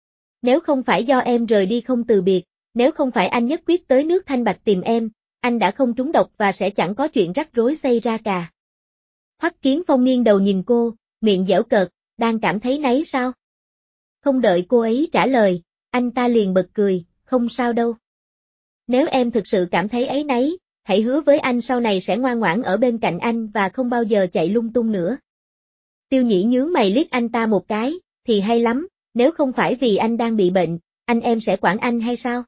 Nếu không phải do em rời đi không từ biệt, nếu không phải anh nhất quyết tới nước Thanh Bạch tìm em, anh đã không trúng độc và sẽ chẳng có chuyện rắc rối xảy ra cả. Hoắc Kiến Phong nghiêng đầu nhìn cô, miệng giễu cợt, đang cảm thấy nấy sao? Không đợi cô ấy trả lời, anh ta liền bật cười, không sao đâu. Nếu em thực sự cảm thấy áy náy, hãy hứa với anh sau này sẽ ngoan ngoãn ở bên cạnh anh và không bao giờ chạy lung tung nữa. Tiêu Nhĩ nhướng mày liếc anh ta một cái, thì hay lắm, nếu không phải vì anh đang bị bệnh, anh em sẽ quản anh hay sao?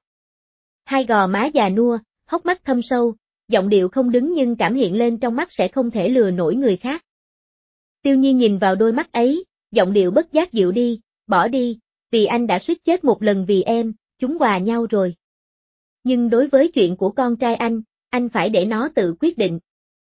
Hai gò má già nua, hốc mắt thâm sâu, giọng điệu không đứng nhưng cảm hiện lên trong mắt sẽ không thể lừa nổi người khác. Tiêu Nhi nhìn vào đôi mắt ấy, giọng điệu bất giác dịu đi, bỏ đi, vì anh đã suýt chết một lần vì em, chúng hòa nhau rồi. Nhưng đối với chuyện của con trai anh phải để nó tự quyết định.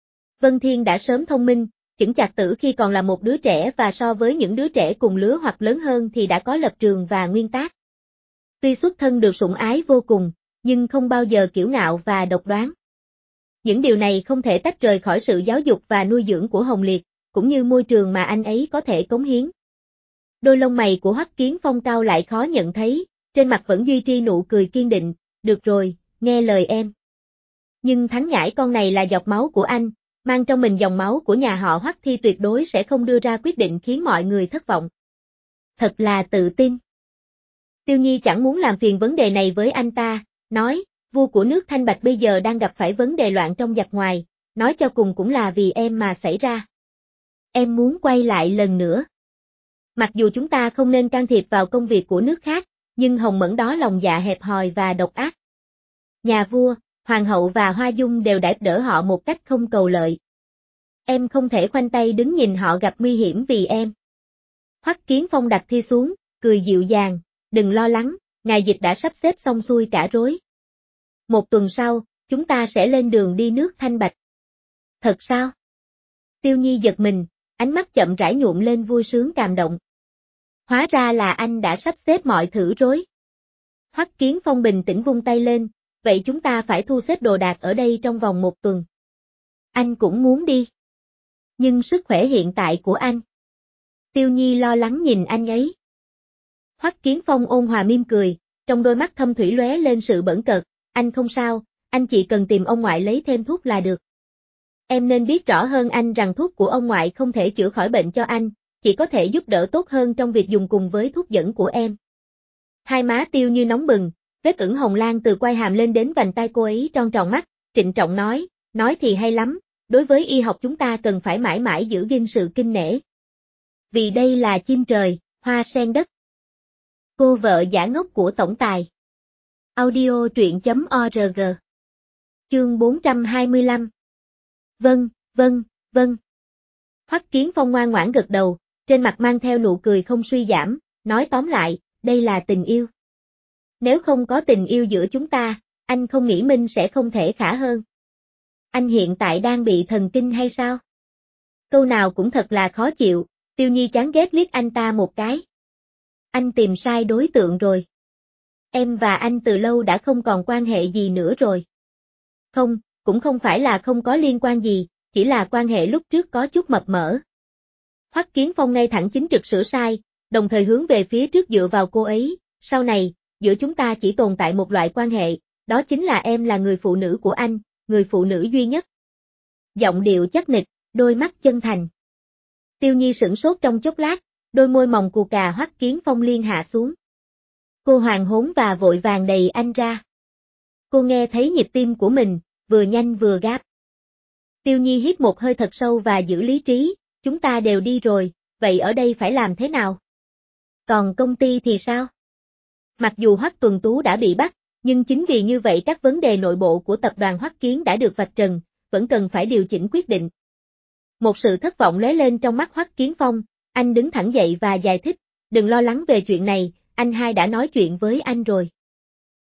Vân Thiên đã sớm thông minh, chững chạc tử khi còn là một đứa trẻ và so với những đứa trẻ cùng lứa hoặc lớn hơn thì đã có lập trường và nguyên tắc. Tuy xuất thân được sủng ái vô cùng, nhưng không bao giờ kiêu ngạo và độc đoán. Những điều này không thể tách rời khỏi sự giáo dục và nuôi dưỡng của Hồng Liệt, cũng như môi trường mà anh ấy có thể cống hiến. Đôi lông mày của Hoắc Kiến Phong cao lại khó nhận thấy, trên mặt vẫn duy trì nụ cười kiên định, được rồi, nghe lời em. Nhưng thằng nhãi con này là giọt máu của anh, mang trong mình dòng máu của nhà họ Hoắc thì tuyệt đối sẽ không đưa ra quyết định khiến mọi người thất vọng. Thật là tự tin. Tiêu Nhi chẳng muốn làm phiền vấn đề này với anh ta, nói, vua của nước Thanh Bạch bây giờ đang gặp phải vấn đề loạn trong giặc ngoài, nói cho cùng cũng là vì em mà xảy ra. Em muốn quay lại lần nữa. Mặc dù chúng ta không nên can thiệp vào công việc của nước khác, nhưng Hồng Mẫn đó lòng dạ hẹp hòi và độc ác. Nhà vua, hoàng hậu và Hoa Dung đều đã đỡ họ một cách không cầu lợi. Em không thể khoanh tay đứng nhìn họ gặp nguy hiểm vì em. Hoắc Kiến Phong đặt thi xuống, cười dịu dàng, đừng lo lắng, ngài Dịch đã sắp xếp xong xuôi cả rối. Một tuần sau, chúng ta sẽ lên đường đi nước Thanh Bạch. Thật sao? Tiêu Nhi giật mình, ánh mắt chậm rãi nhuộm lên vui sướng cảm động. Hóa ra là anh đã sắp xếp mọi thứ rối. Hoắc Kiến Phong bình tĩnh vung tay lên, vậy chúng ta phải thu xếp đồ đạc ở đây trong vòng một tuần. Anh cũng muốn đi. Nhưng sức khỏe hiện tại của anh. Tiêu Nhi lo lắng nhìn anh ấy. Hoắc Kiến Phong ôn hòa mỉm cười, trong đôi mắt thâm thủy lóe lên sự bỡn cợt, anh không sao, anh chỉ cần tìm ông ngoại lấy thêm thuốc là được. Em nên biết rõ hơn anh rằng thuốc của ông ngoại không thể chữa khỏi bệnh cho anh, chỉ có thể giúp đỡ tốt hơn trong việc dùng cùng với thuốc dẫn của em. Hai má Tiêu Như nóng bừng, vết ửng hồng lan từ quai hàm lên đến vành tai cô ấy tròn tròn mắt, trịnh trọng nói thì hay lắm, đối với y học chúng ta cần phải mãi mãi giữ gìn sự kinh nể. Vì đây là chim trời, hoa sen đất. Cô vợ giả ngốc của tổng tài. Audio truyện.org. Chương 425. Vâng. Hoắc Kiến Phong ngoan ngoãn gật đầu, trên mặt mang theo nụ cười không suy giảm, nói tóm lại, đây là tình yêu. Nếu không có tình yêu giữa chúng ta, anh không nghĩ Minh sẽ không thể khả hơn. Anh hiện tại đang bị thần kinh hay sao? Câu nào cũng thật là khó chịu, Tiêu Nhi chán ghét liếc anh ta một cái. Anh tìm sai đối tượng rồi. Em và anh từ lâu đã không còn quan hệ gì nữa rồi. Không, cũng không phải là không có liên quan gì, chỉ là quan hệ lúc trước có chút mập mỡ. Hoắc Kiến Phong ngay thẳng chính trực sửa sai, đồng thời hướng về phía trước dựa vào cô ấy, sau này, giữa chúng ta chỉ tồn tại một loại quan hệ, đó chính là em là người phụ nữ của anh, người phụ nữ duy nhất. Giọng điệu chắc nịch, đôi mắt chân thành. Tiêu Nhi sửng sốt trong chốc lát, đôi môi mỏng cù cà Hoắc Kiến Phong liên hạ xuống. Cô hoàng hốn và vội vàng đẩy anh ra. Cô nghe thấy nhịp tim của mình, vừa nhanh vừa gấp. Tiêu Nhi hít một hơi thật sâu và giữ lý trí, chúng ta đều đi rồi, vậy ở đây phải làm thế nào? Còn công ty thì sao? Mặc dù Hoắc Tuần Tú đã bị bắt, nhưng chính vì như vậy các vấn đề nội bộ của tập đoàn Hoắc Kiến đã được vạch trần, vẫn cần phải điều chỉnh quyết định. Một sự thất vọng lóe lên trong mắt Hoắc Kiến Phong, anh đứng thẳng dậy và giải thích, đừng lo lắng về chuyện này, anh hai đã nói chuyện với anh rồi.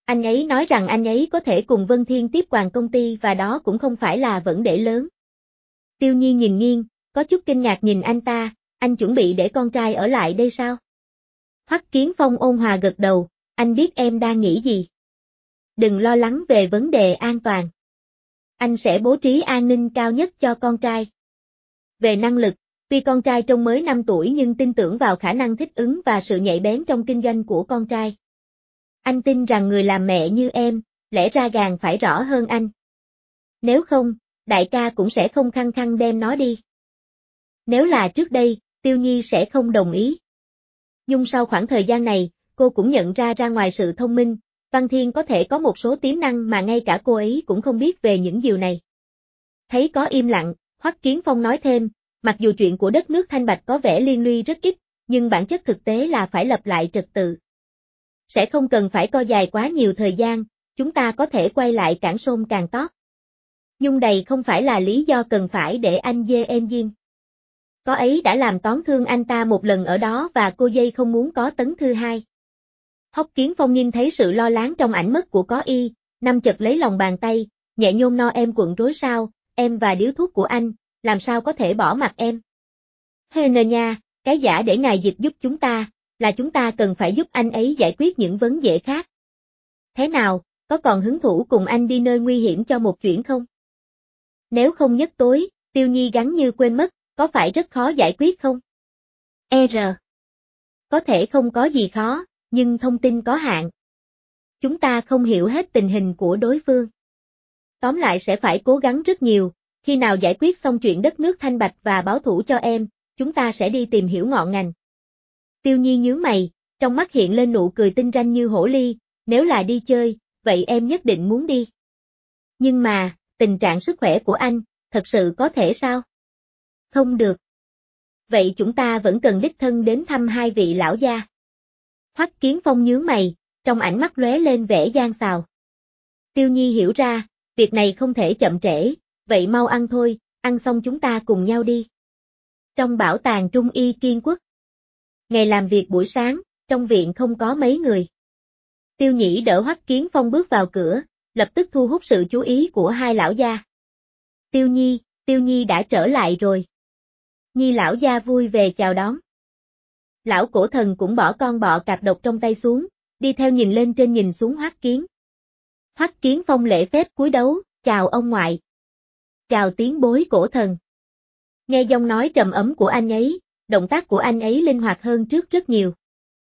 Anh ấy nói rằng anh ấy có thể cùng Vân Thiên tiếp quản công ty và đó cũng không phải là vấn đề lớn. Tiêu Nhi nhìn nghiêng, có chút kinh ngạc nhìn anh ta, anh chuẩn bị để con trai ở lại đây sao? Hoắc Kiến Phong ôn hòa gật đầu, anh biết em đang nghĩ gì. Đừng lo lắng về vấn đề an toàn. Anh sẽ bố trí an ninh cao nhất cho con trai. Về năng lực, tuy con trai trông mới 5 tuổi nhưng tin tưởng vào khả năng thích ứng và sự nhạy bén trong kinh doanh của con trai. Anh tin rằng người làm mẹ như em, lẽ ra càng phải rõ hơn anh. Nếu không, đại ca cũng sẽ không khăng khăng đem nó đi. Nếu là trước đây, Tiêu Nhi sẽ không đồng ý. Nhưng sau khoảng thời gian này, cô cũng nhận ra ngoài sự thông minh, Văn Thiên có thể có một số tiềm năng mà ngay cả cô ấy cũng không biết về những điều này. Thấy có im lặng, Hoắc Kiến Phong nói thêm, mặc dù chuyện của đất nước Thanh Bạch có vẻ liên lụy rất ít, nhưng bản chất thực tế là phải lập lại trật tự. Sẽ không cần phải co dài quá nhiều thời gian, chúng ta có thể quay lại Cảng Sôn càng tốt. Nhưng đây không phải là lý do cần phải để anh dê em diêm. Có ấy đã làm tổn thương anh ta một lần ở đó và cô dây không muốn có tấn thứ hai. Hoắc Kiến Phong nhìn thấy sự lo lắng trong ánh mắt của có y, nắm chặt lấy lòng bàn tay, nhẹ nhôm no em quận rối sao, em và điếu thuốc của anh, làm sao có thể bỏ mặc em. Hê nè nha, cái giả để ngài dịch giúp chúng ta, là chúng ta cần phải giúp anh ấy giải quyết những vấn đề khác. Thế nào, có còn hứng thú cùng anh đi nơi nguy hiểm cho một chuyện không? Nếu không nhất tối, Tiêu Nhi gắn như quên mất, có phải rất khó giải quyết không? Có thể không có gì khó, nhưng thông tin có hạn. Chúng ta không hiểu hết tình hình của đối phương. Tóm lại sẽ phải cố gắng rất nhiều, khi nào giải quyết xong chuyện đất nước Thanh Bạch và báo thủ cho em, chúng ta sẽ đi tìm hiểu ngọn ngành. Tiêu Nhi nhướng mày, trong mắt hiện lên nụ cười tinh ranh như hổ ly, nếu là đi chơi, vậy em nhất định muốn đi. Nhưng mà, tình trạng sức khỏe của anh, thật sự có thể sao? Không được. Vậy chúng ta vẫn cần đích thân đến thăm hai vị lão gia. Hoắc Kiến Phong nhướng mày, trong ánh mắt lóe lên vẻ gian xào. Tiêu Nhi hiểu ra, việc này không thể chậm trễ, vậy mau ăn thôi, ăn xong chúng ta cùng nhau đi. Trong bảo tàng Trung Y Kiên Quốc. Ngày làm việc buổi sáng, trong viện không có mấy người. Tiêu Nhĩ đỡ Hoắc Kiến Phong bước vào cửa, lập tức thu hút sự chú ý của hai lão gia. Tiêu Nhi đã trở lại rồi. Nhi lão gia vui về chào đón. Lão cổ thần cũng bỏ con bọ cạp độc trong tay xuống, đi theo nhìn lên trên nhìn xuống Hoắc Kiến. Hoắc Kiến Phong lễ phép cúi đấu, chào ông ngoại. Chào tiếng bối cổ thần. Nghe giọng nói trầm ấm của anh ấy, động tác của anh ấy linh hoạt hơn trước rất nhiều.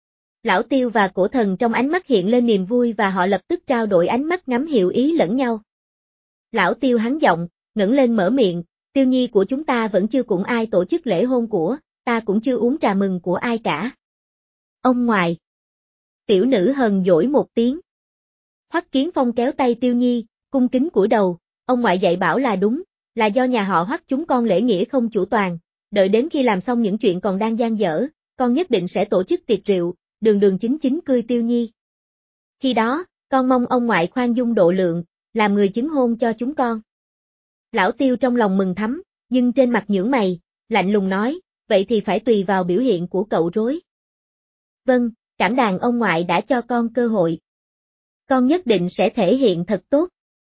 Lão Tiêu và cổ thần trong ánh mắt hiện lên niềm vui và họ lập tức trao đổi ánh mắt ngắm hiểu ý lẫn nhau. Lão Tiêu hắn giọng, ngẩng lên mở miệng, Tiêu Nhi của chúng ta vẫn chưa cùng ai tổ chức lễ hôn của, ta cũng chưa uống trà mừng của ai cả. Ông ngoại. Tiểu nữ hờn dỗi một tiếng. Hoắc Kiến Phong kéo tay Tiêu Nhi, cung kính cúi đầu, ông ngoại dạy bảo là đúng, là do nhà họ Hoắc chúng con lễ nghĩa không chủ toàn, đợi đến khi làm xong những chuyện còn đang dang dở, con nhất định sẽ tổ chức tiệc rượu, đường chính chính cưới Tiêu Nhi. Khi đó, con mong ông ngoại khoan dung độ lượng, làm người chứng hôn cho chúng con. Lão Tiêu trong lòng mừng thắm, nhưng trên mặt nhướng mày, lạnh lùng nói, vậy thì phải tùy vào biểu hiện của cậu rối. Vâng, cảm đàn ông ngoại đã cho con cơ hội. Con nhất định sẽ thể hiện thật tốt.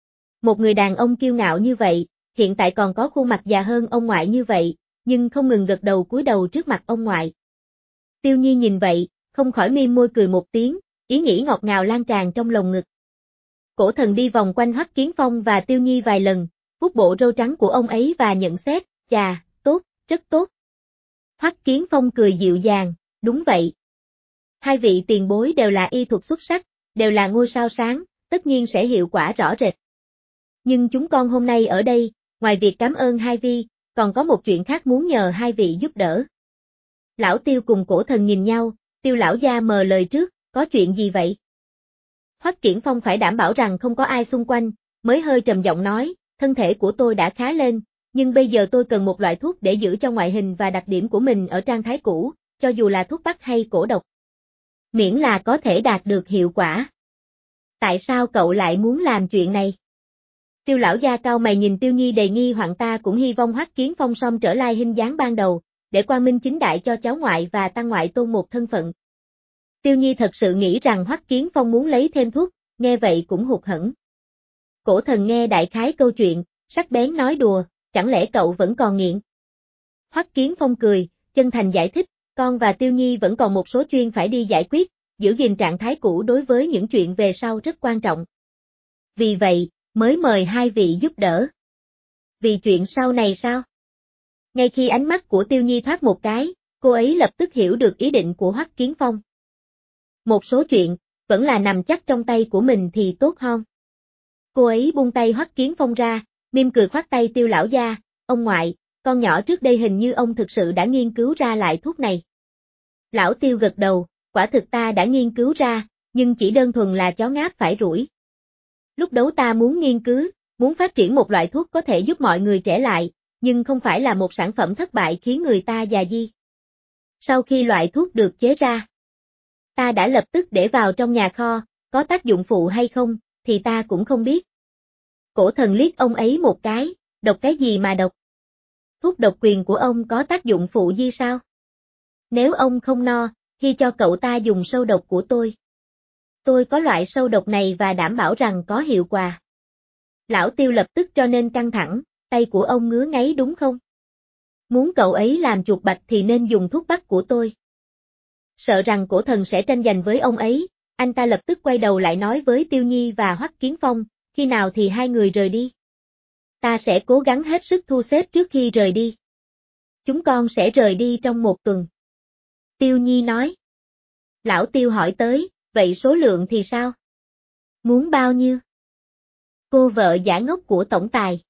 Một người đàn ông kiêu ngạo như vậy, hiện tại còn có khuôn mặt già hơn ông ngoại như vậy, nhưng không ngừng gật đầu cúi đầu trước mặt ông ngoại. Tiêu Nhi nhìn vậy, không khỏi mím môi cười một tiếng, ý nghĩ ngọt ngào lan tràn trong lồng ngực. Cổ thần đi vòng quanh Hoắc Kiến Phong và Tiêu Nhi vài lần, vuốt bộ râu trắng của ông ấy và nhận xét, chà, tốt, rất tốt. Hoắc Kiến Phong cười dịu dàng, đúng vậy. Hai vị tiền bối đều là y thuật xuất sắc, đều là ngôi sao sáng, tất nhiên sẽ hiệu quả rõ rệt. Nhưng chúng con hôm nay ở đây, ngoài việc cảm ơn hai vị, còn có một chuyện khác muốn nhờ hai vị giúp đỡ. Lão Tiêu cùng cổ thần nhìn nhau, Tiêu lão gia mờ lời trước, có chuyện gì vậy? Hoắc Kiến Phong phải đảm bảo rằng không có ai xung quanh, mới hơi trầm giọng nói, thân thể của tôi đã khá lên, nhưng bây giờ tôi cần một loại thuốc để giữ cho ngoại hình và đặc điểm của mình ở trạng thái cũ, cho dù là thuốc bắc hay cổ độc. Miễn là có thể đạt được hiệu quả. Tại sao cậu lại muốn làm chuyện này? Tiêu lão gia cao mày nhìn Tiêu Nhi đầy nghi hoặc ta cũng hy vọng Hoắc Kiến Phong xong trở lại hình dáng ban đầu, để quang minh chính đại cho cháu ngoại và tăng ngoại tôn một thân phận. Tiêu Nhi thật sự nghĩ rằng Hoắc Kiến Phong muốn lấy thêm thuốc, nghe vậy cũng hụt hẫng. Cổ Thần nghe đại khái câu chuyện, sắc bén nói đùa, chẳng lẽ cậu vẫn còn nghiện? Hoắc Kiến Phong cười, chân thành giải thích, con và Tiêu Nhi vẫn còn một số chuyện phải đi giải quyết, giữ gìn trạng thái cũ đối với những chuyện về sau rất quan trọng. Vì vậy, mới mời hai vị giúp đỡ. Vì chuyện sau này sao? Ngay khi ánh mắt của Tiêu Nhi thoát một cái, cô ấy lập tức hiểu được ý định của Hoắc Kiến Phong. Một số chuyện, vẫn là nằm chắc trong tay của mình thì tốt hơn. Cô ấy buông tay Hoắc Kiến Phong ra, mỉm cười khoát tay Tiêu lão gia, ông ngoại, con nhỏ trước đây hình như ông thực sự đã nghiên cứu ra loại thuốc này. Lão Tiêu gật đầu, quả thực ta đã nghiên cứu ra, nhưng chỉ đơn thuần là chó ngáp phải rủi. Lúc đầu ta muốn nghiên cứu, muốn phát triển một loại thuốc có thể giúp mọi người trẻ lại, nhưng không phải là một sản phẩm thất bại khiến người ta già đi. Sau khi loại thuốc được chế ra, ta đã lập tức để vào trong nhà kho, có tác dụng phụ hay không, thì ta cũng không biết. Cổ Thần liếc ông ấy một cái, độc cái gì mà độc? Thuốc độc quyền của ông có tác dụng phụ gì sao? Nếu ông không no, khi cho cậu ta dùng sâu độc của tôi. Tôi có loại sâu độc này và đảm bảo rằng có hiệu quả. Lão Tiêu lập tức cho nên căng thẳng, tay của ông ngứa ngáy đúng không? Muốn cậu ấy làm chuột bạch thì nên dùng thuốc bắc của tôi. Sợ rằng Cổ Thần sẽ tranh giành với ông ấy, anh ta lập tức quay đầu lại nói với Tiêu Nhi và Hoắc Kiến Phong, khi nào thì hai người rời đi. Ta sẽ cố gắng hết sức thu xếp trước khi rời đi. Chúng con sẽ rời đi trong một tuần. Tiêu Nhi nói. Lão Tiêu hỏi tới, vậy số lượng thì sao? Muốn bao nhiêu? Cô vợ giả ngốc của tổng tài.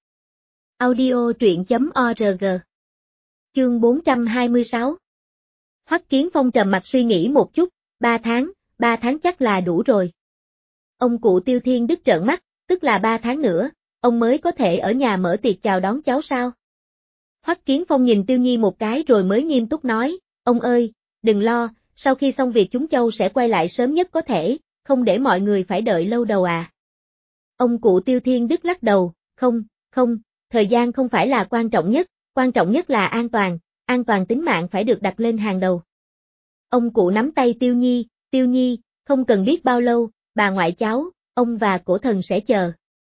Audio truyện.org. Chương 426. Hoắc Kiến Phong trầm mặt suy nghĩ một chút, 3 tháng chắc là đủ rồi. Ông cụ Tiêu Thiên Đức trợn mắt, tức là 3 tháng nữa, ông mới có thể ở nhà mở tiệc chào đón cháu sao? Hoắc Kiến Phong nhìn Tiêu Nhi một cái rồi mới nghiêm túc nói, ông ơi, đừng lo, sau khi xong việc chúng Châu sẽ quay lại sớm nhất có thể, không để mọi người phải đợi lâu đâu à. Ông cụ Tiêu Thiên Đức lắc đầu, không, thời gian không phải là quan trọng nhất là an toàn tính mạng phải được đặt lên hàng đầu. Ông cụ nắm tay Tiêu Nhi, không cần biết bao lâu, bà ngoại cháu, ông và Cổ Thần sẽ chờ.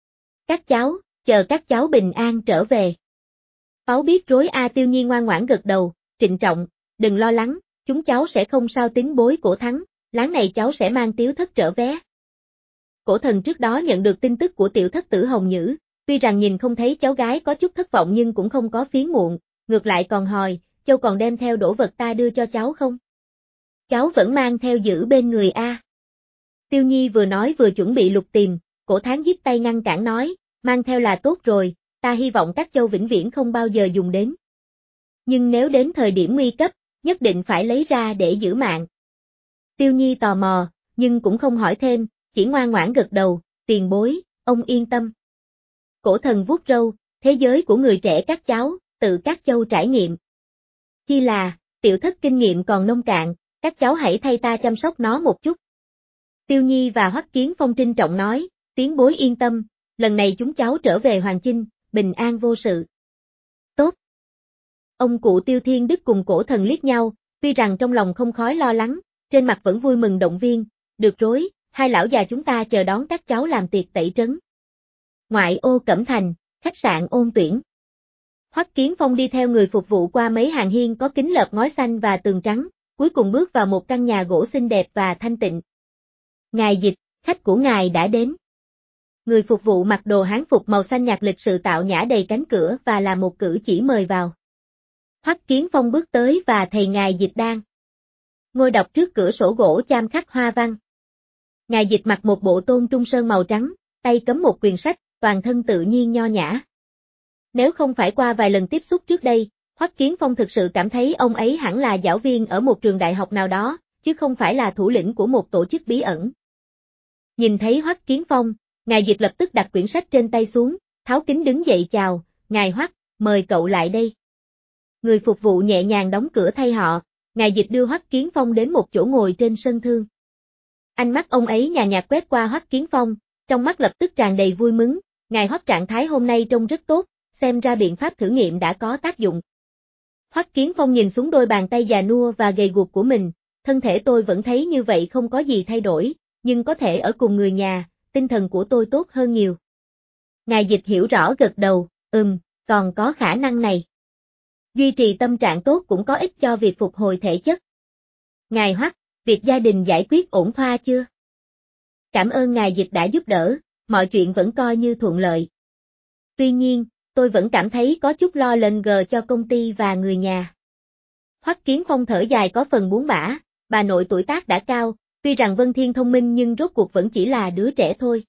Chờ các cháu bình an trở về. Cháu biết rối Tiêu Nhi ngoan ngoãn gật đầu, trịnh trọng, đừng lo lắng, chúng cháu sẽ không sao tín bối Cổ thắng, láng này cháu sẽ mang Tiếu Thất trở vé. Cổ Thần trước đó nhận được tin tức của tiểu thất tử Hồng Nhữ, tuy rằng nhìn không thấy cháu gái có chút thất vọng nhưng cũng không có phiền muộn, ngược lại còn hỏi, Châu còn đem theo đồ vật ta đưa cho cháu không? Cháu vẫn mang theo giữ bên người a. Tiêu Nhi vừa nói vừa chuẩn bị lục tìm, Cổ Tháng giết tay ngăn cản nói, mang theo là tốt rồi, ta hy vọng các châu vĩnh viễn không bao giờ dùng đến. Nhưng nếu đến thời điểm nguy cấp, nhất định phải lấy ra để giữ mạng. Tiêu Nhi tò mò, nhưng cũng không hỏi thêm, chỉ ngoan ngoãn gật đầu, tiền bối, ông yên tâm. Cổ Thần vuốt râu, thế giới của người trẻ các cháu, tự các châu trải nghiệm. Chi là, tiểu thất kinh nghiệm còn nông cạn, các cháu hãy thay ta chăm sóc nó một chút. Tiêu Nhi và Hoắc Kiến Phong trinh trọng nói, tiến bối yên tâm, lần này chúng cháu trở về Hoàng Chinh, bình an vô sự. Tốt. Ông cụ Tiêu Thiên Đức cùng Cổ Thần liếc nhau, tuy rằng trong lòng không khói lo lắng, trên mặt vẫn vui mừng động viên, được rối, hai lão già chúng ta chờ đón các cháu làm tiệc tẩy trấn. Ngoại ô Cẩm Thành, khách sạn Ôn Tuyển. Hoắc Kiến Phong đi theo người phục vụ qua mấy hàng hiên có kính lợp ngói xanh và tường trắng, cuối cùng bước vào một căn nhà gỗ xinh đẹp và thanh tịnh. Ngài Dịch, khách của ngài đã đến. Người phục vụ mặc đồ hán phục màu xanh nhạt lịch sự tạo nhã đầy cánh cửa và là một cử chỉ mời vào. Hoắc Kiến Phong bước tới và thầy Ngài Dịch đang ngồi đọc trước cửa sổ gỗ chạm khắc hoa văn. Ngài Dịch mặc một bộ tôn trung sơn màu trắng, tay cấm một quyển sách, toàn thân tự nhiên nho nhã. Nếu không phải qua vài lần tiếp xúc trước đây, Hoắc Kiến Phong thực sự cảm thấy ông ấy hẳn là giáo viên ở một trường đại học nào đó, chứ không phải là thủ lĩnh của một tổ chức bí ẩn. Nhìn thấy Hoắc Kiến Phong, Ngài Dịch lập tức đặt quyển sách trên tay xuống, tháo kính đứng dậy chào, Ngài Hoắc, mời cậu lại đây. Người phục vụ nhẹ nhàng đóng cửa thay họ, Ngài Dịch đưa Hoắc Kiến Phong đến một chỗ ngồi trên sân thượng. Ánh mắt ông ấy nhàn nhạt quét qua Hoắc Kiến Phong, trong mắt lập tức tràn đầy vui mừng, Ngài Hoắc trạng thái hôm nay trông rất tốt, xem ra biện pháp thử nghiệm đã có tác dụng. Hoắc Kiến Phong nhìn xuống đôi bàn tay già nua và gầy guộc của mình, thân thể tôi vẫn thấy như vậy không có gì thay đổi, nhưng có thể ở cùng người nhà, tinh thần của tôi tốt hơn nhiều. Ngài Dịch hiểu rõ gật đầu, còn có khả năng này. Duy trì tâm trạng tốt cũng có ích cho việc phục hồi thể chất. Ngài Hoắc, việc gia đình giải quyết ổn thỏa chưa? Cảm ơn ngài Dịch đã giúp đỡ, mọi chuyện vẫn coi như thuận lợi. Tuy nhiên, tôi vẫn cảm thấy có chút lo lắng cho công ty và người nhà. Hoắc Kiến Phong thở dài có phần buồn bã, bà nội tuổi tác đã cao, tuy rằng Vân Thiên thông minh nhưng rốt cuộc vẫn chỉ là đứa trẻ thôi.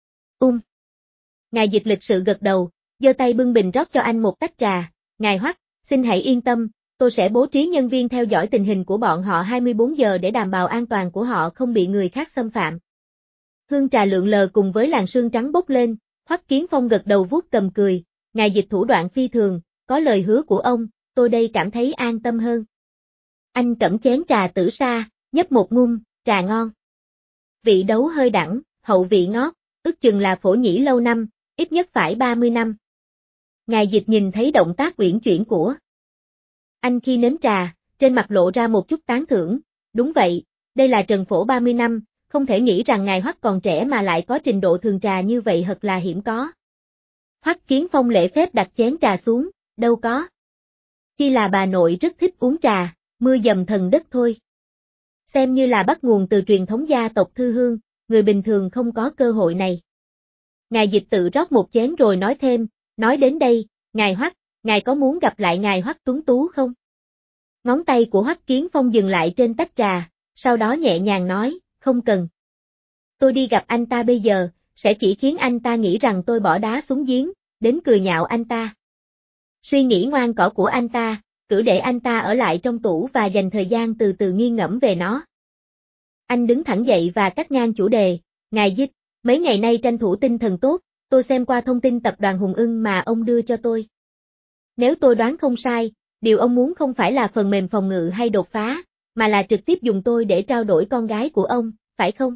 Ngài Dịch lịch sự gật đầu, giơ tay bưng bình rót cho anh một tách trà, ngài Hoắc, xin hãy yên tâm, tôi sẽ bố trí nhân viên theo dõi tình hình của bọn họ 24 giờ để đảm bảo an toàn của họ không bị người khác xâm phạm. Hương trà lượn lờ cùng với làn sương trắng bốc lên, Hoắc Kiến Phong gật đầu vuốt cầm cười, ngài Dịch thủ đoạn phi thường, có lời hứa của ông, tôi đây cảm thấy an tâm hơn. Anh cẩm chén trà tử sa, nhấp một ngụm, trà ngon. Vị đấu hơi đẳng, hậu vị ngót, ước chừng là phổ nhĩ lâu năm, ít nhất phải 30 năm. Ngài Dịch nhìn thấy động tác uyển chuyển của anh khi nếm trà, trên mặt lộ ra một chút tán thưởng, đúng vậy, đây là trần phổ 30 năm, không thể nghĩ rằng ngài Hoắc còn trẻ mà lại có trình độ thường trà như vậy thật là hiếm có. Hoắc Kiến Phong lễ phép đặt chén trà xuống, đâu có. Chỉ là bà nội rất thích uống trà, mưa dầm thần đất thôi. Xem như là bắt nguồn từ truyền thống gia tộc Thư Hương, người bình thường không có cơ hội này. Ngài Dịch tự rót một chén rồi nói thêm, nói đến đây, ngài Hoắc, ngài có muốn gặp lại ngài Hoắc Tuấn Tú không? Ngón tay của Hoắc Kiến Phong dừng lại trên tách trà, sau đó nhẹ nhàng nói, không cần. Tôi đi gặp anh ta bây giờ, sẽ chỉ khiến anh ta nghĩ rằng tôi bỏ đá xuống giếng, đến cười nhạo anh ta. Suy nghĩ ngoan cỏ của anh ta, cứ để anh ta ở lại trong tủ và dành thời gian từ từ nghiêng ngẫm về nó. Anh đứng thẳng dậy và cắt ngang chủ đề, ngài Dịch, mấy ngày nay tranh thủ tinh thần tốt, tôi xem qua thông tin tập đoàn Hùng Ưng mà ông đưa cho tôi. Nếu tôi đoán không sai, điều ông muốn không phải là phần mềm phòng ngự hay đột phá, mà là trực tiếp dùng tôi để trao đổi con gái của ông, phải không?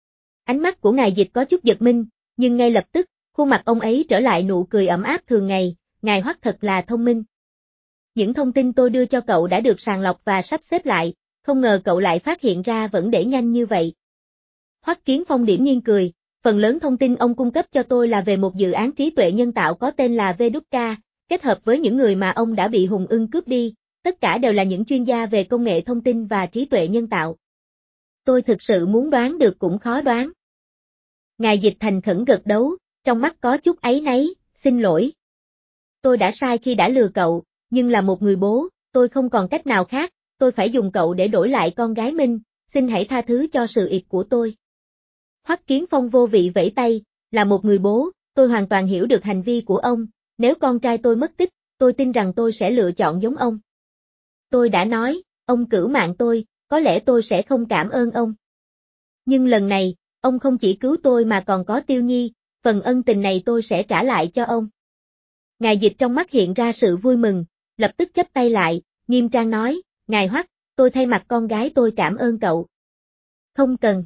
Ánh mắt của ngài Dịch có chút giật mình, nhưng ngay lập tức, khuôn mặt ông ấy trở lại nụ cười ấm áp thường ngày, ngài Hoắc thật là thông minh. Những thông tin tôi đưa cho cậu đã được sàng lọc và sắp xếp lại, không ngờ cậu lại phát hiện ra vẫn để nhanh như vậy. Hoắc Kiến Phong điểm nhiên cười, phần lớn thông tin ông cung cấp cho tôi là về một dự án trí tuệ nhân tạo có tên là Vedukka, kết hợp với những người mà ông đã bị Hùng Ưng cướp đi, tất cả đều là những chuyên gia về công nghệ thông tin và trí tuệ nhân tạo. Tôi thực sự muốn đoán được cũng khó đoán. Ngài Dịch thành khẩn gật đấu, trong mắt có chút áy náy, xin lỗi. Tôi đã sai khi đã lừa cậu, nhưng là một người bố, tôi không còn cách nào khác, tôi phải dùng cậu để đổi lại con gái mình, xin hãy tha thứ cho sự ịp của tôi. Hoắc Kiến Phong vô vị vẫy tay, là một người bố, tôi hoàn toàn hiểu được hành vi của ông, nếu con trai tôi mất tích, tôi tin rằng tôi sẽ lựa chọn giống ông. Tôi đã nói, ông cửu mạng tôi, có lẽ tôi sẽ không cảm ơn ông. Nhưng lần này, ông không chỉ cứu tôi mà còn có Tiêu Nhi, phần ân tình này tôi sẽ trả lại cho ông. Ngài Dịch trong mắt hiện ra sự vui mừng, lập tức chắp tay lại, nghiêm trang nói, ngài Hoắc, tôi thay mặt con gái tôi cảm ơn cậu. Không cần.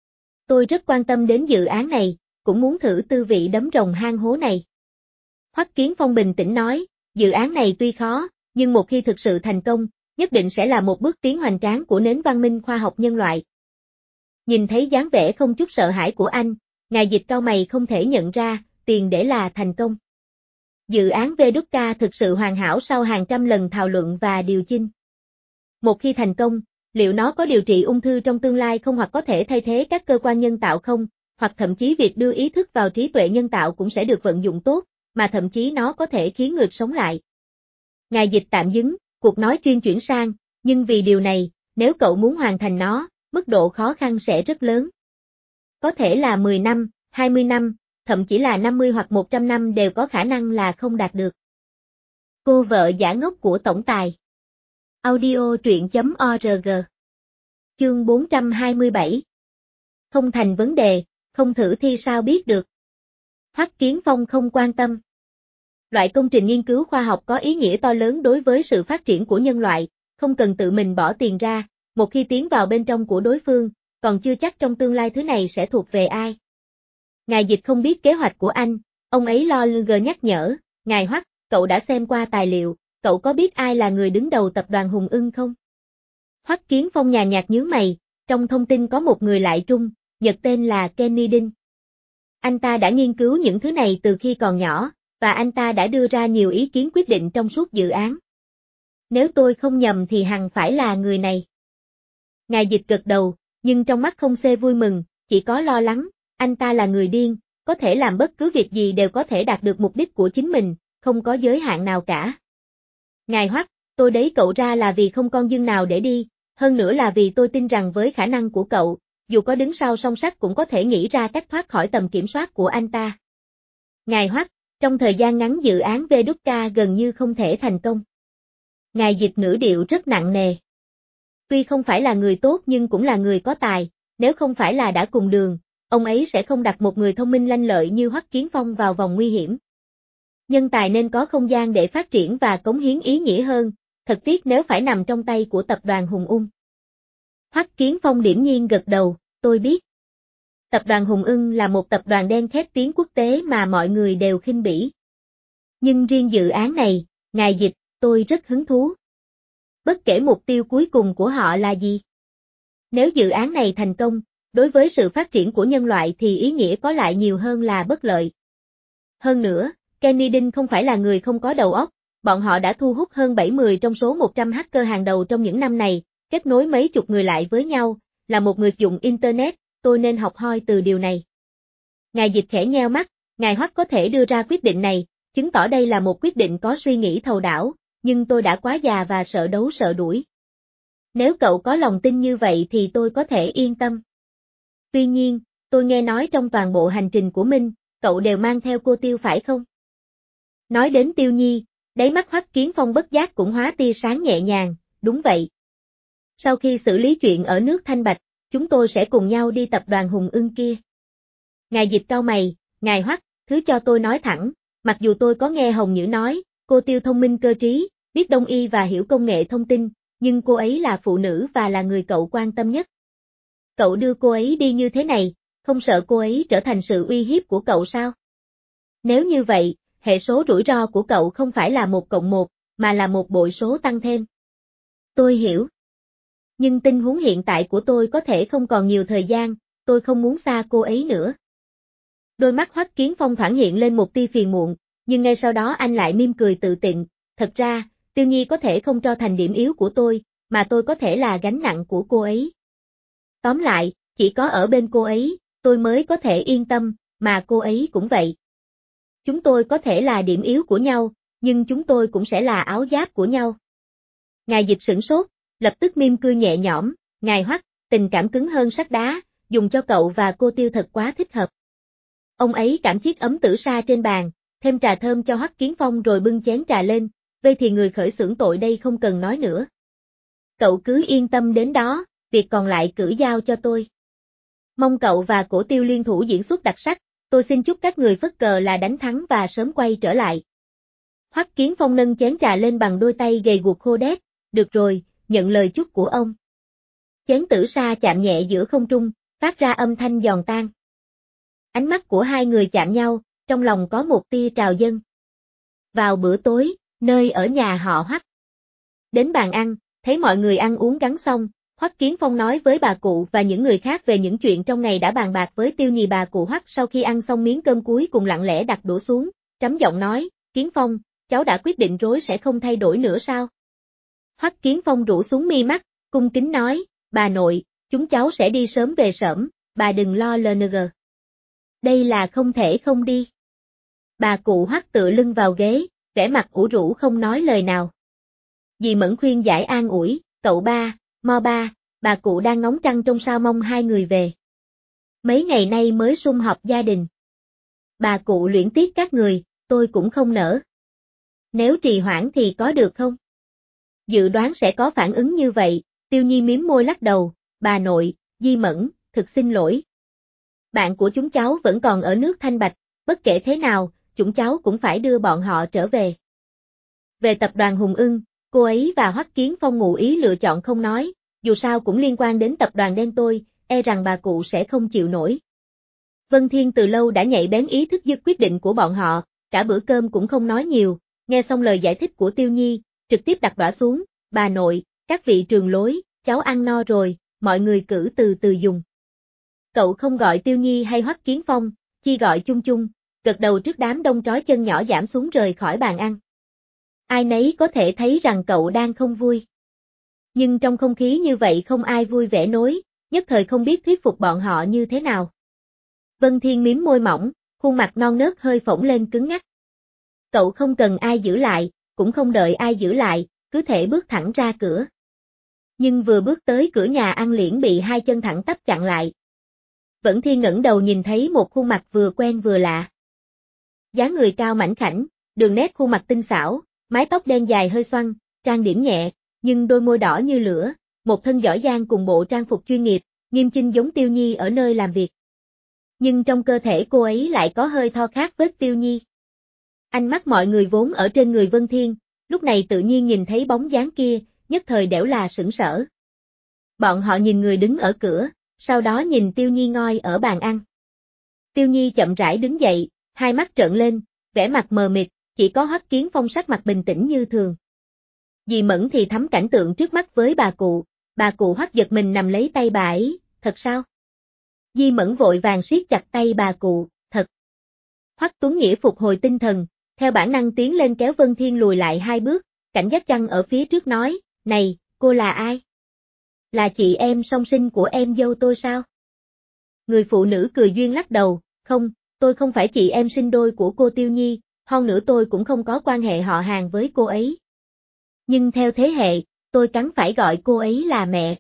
Tôi rất quan tâm đến dự án này, cũng muốn thử tư vị đấm rồng hang hố này. Hoắc Kiến Phong bình tĩnh nói, dự án này tuy khó, nhưng một khi thực sự thành công, nhất định sẽ là một bước tiến hoành tráng của nền văn minh khoa học nhân loại. Nhìn thấy dáng vẻ không chút sợ hãi của anh, ngài Dịch cau mày không thể nhận ra, tiền để là thành công. Dự án Vedukka thực sự hoàn hảo sau hàng trăm lần thảo luận và điều chỉnh. Một khi thành công, liệu nó có điều trị ung thư trong tương lai không hoặc có thể thay thế các cơ quan nhân tạo không, hoặc thậm chí việc đưa ý thức vào trí tuệ nhân tạo cũng sẽ được vận dụng tốt, mà thậm chí nó có thể khiến người sống lại. Ngài Dịch tạm dừng, cuộc nói chuyên chuyển sang, nhưng vì điều này, nếu cậu muốn hoàn thành nó, mức độ khó khăn sẽ rất lớn. Có thể là 10 năm, 20 năm, thậm chí là 50 hoặc 100 năm đều có khả năng là không đạt được. Cô vợ giả ngốc của tổng tài. Audio truyện.org. Chương 427. Không thành vấn đề, không thử thi sao biết được. Hoắc Kiến Phong không quan tâm. Loại công trình nghiên cứu khoa học có ý nghĩa to lớn đối với sự phát triển của nhân loại, không cần tự mình bỏ tiền ra, một khi tiến vào bên trong của đối phương, còn chưa chắc trong tương lai thứ này sẽ thuộc về ai. Ngài Dịch không biết kế hoạch của anh, ông ấy lo lắng nhắc nhở, ngài Hoắc, cậu đã xem qua tài liệu, cậu có biết ai là người đứng đầu tập đoàn Hùng Ưng không? Hoắc Kiến Phong nhàn nhạt nhướng mày, trong thông tin có một người lại trung, Nhật tên là Kenny Đinh. Anh ta đã nghiên cứu những thứ này từ khi còn nhỏ, và anh ta đã đưa ra nhiều ý kiến quyết định trong suốt dự án. Nếu tôi không nhầm thì hẳn phải là người này. Ngài Dịch gật đầu, nhưng trong mắt không xê vui mừng, chỉ có lo lắng, anh ta là người điên, có thể làm bất cứ việc gì đều có thể đạt được mục đích của chính mình, không có giới hạn nào cả. Ngài Hoắc, tôi đấy cậu ra là vì không con dưng nào để đi, hơn nữa là vì tôi tin rằng với khả năng của cậu, dù có đứng sau song sắt cũng có thể nghĩ ra cách thoát khỏi tầm kiểm soát của anh ta. Ngài Hoắc, trong thời gian ngắn dự án Veduca gần như không thể thành công. Ngài Dịch ngữ điệu rất nặng nề. Tuy không phải là người tốt nhưng cũng là người có tài, nếu không phải là đã cùng đường, ông ấy sẽ không đặt một người thông minh lanh lợi như Hoắc Kiến Phong vào vòng nguy hiểm. Nhân tài nên có không gian để phát triển và cống hiến ý nghĩa hơn, thật tiếc nếu phải nằm trong tay của tập đoàn Hùng Ung. Hoắc Kiến Phong điểm nhiên gật đầu, tôi biết. Tập đoàn Hùng Ưng là một tập đoàn đen khét tiếng quốc tế mà mọi người đều khinh bỉ. Nhưng riêng dự án này, ngài Dịch, tôi rất hứng thú. Bất kể mục tiêu cuối cùng của họ là gì. Nếu dự án này thành công, đối với sự phát triển của nhân loại thì ý nghĩa có lại nhiều hơn là bất lợi. Hơn nữa, Kennedy không phải là người không có đầu óc, bọn họ đã thu hút hơn 70 trong số 100 hacker hàng đầu trong những năm này, kết nối mấy chục người lại với nhau, là một người dùng Internet, tôi nên học hỏi từ điều này. Ngài Dịch khẽ nheo mắt, ngài Hoắc có thể đưa ra quyết định này, chứng tỏ đây là một quyết định có suy nghĩ thấu đáo, nhưng tôi đã quá già và sợ đấu sợ đuổi. Nếu cậu có lòng tin như vậy thì tôi có thể yên tâm. Tuy nhiên, tôi nghe nói trong toàn bộ hành trình của Minh, cậu đều mang theo cô Tiêu phải không? Nói đến Tiêu Nhi, đáy mắt Hoắc Kiến Phong bất giác cũng hóa tia sáng nhẹ nhàng, đúng vậy. Sau khi xử lý chuyện ở nước Thanh Bạch, chúng tôi sẽ cùng nhau đi tập đoàn Hùng Ưng kia. Ngài Dịch cau mày, ngài Hoắc, thứ cho tôi nói thẳng, mặc dù tôi có nghe Hồng Nhữ nói, cô Tiêu thông minh cơ trí, biết đông y và hiểu công nghệ thông tin, nhưng cô ấy là phụ nữ và là người cậu quan tâm nhất. Cậu đưa cô ấy đi như thế này, không sợ cô ấy trở thành sự uy hiếp của cậu sao? Nếu như vậy, hệ số rủi ro của cậu không phải là 1+1, mà là một bội số tăng thêm. Tôi hiểu. Nhưng tình huống hiện tại của tôi có thể không còn nhiều thời gian, tôi không muốn xa cô ấy nữa. Đôi mắt Hoắc Kiến Phong thoảng hiện lên một tia phiền muộn, nhưng ngay sau đó anh lại mỉm cười tự tịnh, thật ra, Tiêu Nhi có thể không cho thành điểm yếu của tôi, mà tôi có thể là gánh nặng của cô ấy. Tóm lại, chỉ có ở bên cô ấy, tôi mới có thể yên tâm, mà cô ấy cũng vậy. Chúng tôi có thể là điểm yếu của nhau, nhưng chúng tôi cũng sẽ là áo giáp của nhau. Ngài Dịch sửng sốt, lập tức mỉm cười nhẹ nhõm, ngài Hoắc, tình cảm cứng hơn sắt đá, dùng cho cậu và cô Tiêu thật quá thích hợp. Ông ấy cảm chiếc ấm tử sa trên bàn, thêm trà thơm cho Hoắc Kiến Phong rồi bưng chén trà lên, vậy thì người khởi xướng tội đây không cần nói nữa. Cậu cứ yên tâm đến đó, việc còn lại cứ giao cho tôi. Mong cậu và cổ Tiêu liên thủ diễn xuất đặc sắc, tôi xin chúc các người phất cờ là đánh thắng và sớm quay trở lại. Hoắc Kiến Phong nâng chén trà lên bằng đôi tay gầy guộc khô đét, được rồi, nhận lời chúc của ông. Chén tử sa chạm nhẹ giữa không trung, phát ra âm thanh giòn tan. Ánh mắt của hai người chạm nhau, trong lòng có một tia trào dâng. Vào bữa tối, nơi ở nhà họ Hoắc. Đến bàn ăn, thấy mọi người ăn uống gắn xong, Hoắc Kiến Phong nói với bà cụ và những người khác về những chuyện trong ngày đã bàn bạc với Tiêu Nhì. Bà cụ Hoắc sau khi ăn xong miếng cơm cuối cùng lặng lẽ đặt đũa xuống, trầm giọng nói, Kiến Phong, cháu đã quyết định rối sẽ không thay đổi nữa sao? Hoắc Kiến Phong rũ xuống mi mắt, cung kính nói, bà nội, chúng cháu sẽ đi sớm về sớm, bà đừng lo LNG. Đây là không thể không đi. Bà cụ Hoắc tựa lưng vào ghế, vẻ mặt ủ rũ không nói lời nào. Dì Mẫn khuyên giải an ủi, cậu ba, mo ba, bà cụ đang ngóng trăng trong sao mong hai người về. Mấy ngày nay mới sum họp gia đình. Bà cụ luyến tiếc các người, tôi cũng không nỡ. Nếu trì hoãn thì có được không? Dự đoán sẽ có phản ứng như vậy, Tiêu Nhi mím môi lắc đầu, bà nội, Di Mẫn, thực xin lỗi. Bạn của chúng cháu vẫn còn ở nước Thanh Bạch, bất kể thế nào, chúng cháu cũng phải đưa bọn họ trở về. Về tập đoàn Hùng Ưng, cô ấy và Hoắc Kiến Phong ngụ ý lựa chọn không nói, dù sao cũng liên quan đến tập đoàn đen tôi, e rằng bà cụ sẽ không chịu nổi. Vân Thiên từ lâu đã nhạy bén ý thức dứt quyết định của bọn họ, cả bữa cơm cũng không nói nhiều, nghe xong lời giải thích của Tiêu Nhi, trực tiếp đặt đũa xuống, bà nội, các vị trường lối, cháu ăn no rồi, mọi người cứ từ từ dùng. Cậu không gọi Tiêu Nhi hay Hoắc Kiến Phong, Chi gọi chung chung, gật đầu trước đám đông trói chân nhỏ giảm xuống rời khỏi bàn ăn. Ai nấy có thể thấy rằng cậu đang không vui. Nhưng trong không khí như vậy không ai vui vẻ nối, nhất thời không biết thuyết phục bọn họ như thế nào. Vân Thiên mím môi mỏng, khuôn mặt non nớt hơi phồng lên cứng ngắc. Cậu không cần ai giữ lại, cũng không đợi ai giữ lại, cứ thể bước thẳng ra cửa. Nhưng vừa bước tới cửa nhà ăn liền bị hai chân thẳng tắp chặn lại. Vân Thiên ngẩng đầu nhìn thấy một khuôn mặt vừa quen vừa lạ. Dáng người cao mảnh khảnh, đường nét khuôn mặt tinh xảo, mái tóc đen dài hơi xoăn, trang điểm nhẹ, nhưng đôi môi đỏ như lửa, một thân giỏi giang cùng bộ trang phục chuyên nghiệp, nghiêm chỉnh giống Tiêu Nhi ở nơi làm việc. Nhưng trong cơ thể cô ấy lại có hơi tho khác với Tiêu Nhi. Ánh mắt mọi người vốn ở trên người Vân Thiên, lúc này tự nhiên nhìn thấy bóng dáng kia, nhất thời đểu là sửng sở. Bọn họ nhìn người đứng ở cửa, sau đó nhìn Tiêu Nhi ngồi ở bàn ăn. Tiêu Nhi chậm rãi đứng dậy, hai mắt trợn lên, vẻ mặt mờ mịt, chỉ có Hoắc Kiến Phong sắc mặt bình tĩnh như thường. Dì Mẫn thì thắm cảnh tượng trước mắt với bà cụ Hoắc giật mình nằm lấy tay bà ấy, thật sao? Di Mẫn vội vàng siết chặt tay bà cụ, thật. Hoắc Tuấn Nghĩa phục hồi tinh thần, theo bản năng tiến lên kéo Vân Thiên lùi lại hai bước, cảnh giác chăng ở phía trước nói, này, cô là ai? Là chị em song sinh của em dâu tôi sao? Người phụ nữ cười duyên lắc đầu, không, tôi không phải chị em sinh đôi của cô Tiêu Nhi, hơn nữa tôi cũng không có quan hệ họ hàng với cô ấy. Nhưng theo thế hệ, tôi cắn phải gọi cô ấy là mẹ.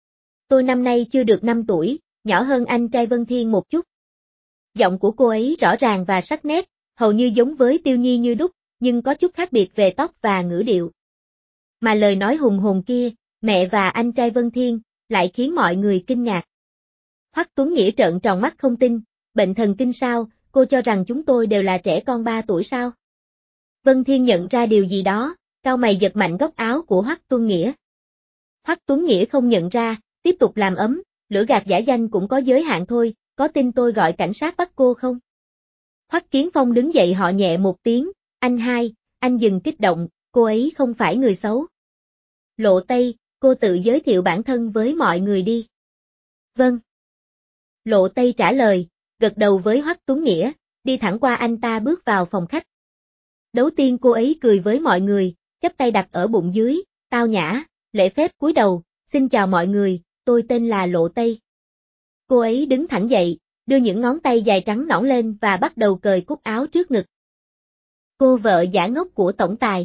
Tôi năm nay chưa được 5 tuổi, nhỏ hơn anh trai Vân Thiên một chút. Giọng của cô ấy rõ ràng và sắc nét, hầu như giống với Tiêu Nhi như đúc, nhưng có chút khác biệt về tóc và ngữ điệu. Mà lời nói hùng hồn kia, mẹ và anh trai Vân Thiên, lại khiến mọi người kinh ngạc. Hoắc Tuấn Nghĩa trợn tròn mắt không tin, bệnh thần kinh sao, cô cho rằng chúng tôi đều là trẻ con 3 tuổi sao? Vân Thiên nhận ra điều gì đó, cau mày giật mạnh góc áo của Hoắc Tuấn Nghĩa. Hoắc Tuấn Nghĩa không nhận ra, tiếp tục làm ấm, lửa gạt giả danh cũng có giới hạn thôi, có tin tôi gọi cảnh sát bắt cô không? Hoắc Kiến Phong đứng dậy họ nhẹ một tiếng, anh hai, anh dừng kích động, cô ấy không phải người xấu. Lộ Tây, cô tự giới thiệu bản thân với mọi người đi. Vâng. Lộ Tây trả lời, gật đầu với Hoắc Tuấn Nghĩa, đi thẳng qua anh ta bước vào phòng khách. Đầu tiên cô ấy cười với mọi người, chắp tay đặt ở bụng dưới, tao nhã, lễ phép cúi đầu, xin chào mọi người, tôi tên là Lộ Tây. Cô ấy đứng thẳng dậy, đưa những ngón tay dài trắng nõn lên và bắt đầu cởi cúc áo trước ngực. Cô vợ giả ngốc của tổng tài.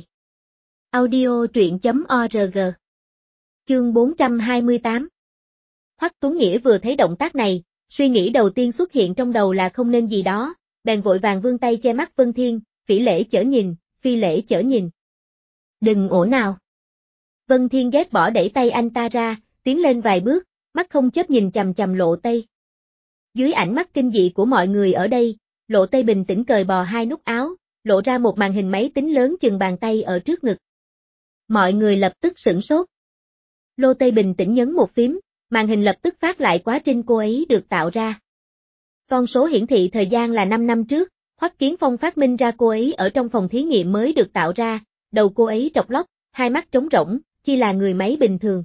Audio truyện.org. Chương 428. Hoắc Tuấn Nghĩa vừa thấy động tác này, suy nghĩ đầu tiên xuất hiện trong đầu là không nên gì đó, bèn vội vàng vươn tay che mắt Vân Thiên, phỉ lễ chở nhìn, phi lễ chở nhìn. Đừng ổ nào. Vân Thiên ghét bỏ đẩy tay anh ta ra, tiến lên vài bước, mắt không chớp nhìn chằm chằm Lộ Tây. Dưới ánh mắt kinh dị của mọi người ở đây, Lộ Tây bình tĩnh cởi bò hai nút áo, lộ ra một màn hình máy tính lớn chừng bàn tay ở trước ngực. Mọi người lập tức sửng sốt. Lộ Tây bình tĩnh nhấn một phím, màn hình lập tức phát lại quá trình cô ấy được tạo ra. Con số hiển thị thời gian là 5 năm trước, Hoắc Kiến Phong phát minh ra cô ấy ở trong phòng thí nghiệm mới được tạo ra, đầu cô ấy trọc lóc, hai mắt trống rỗng, chỉ là người máy bình thường.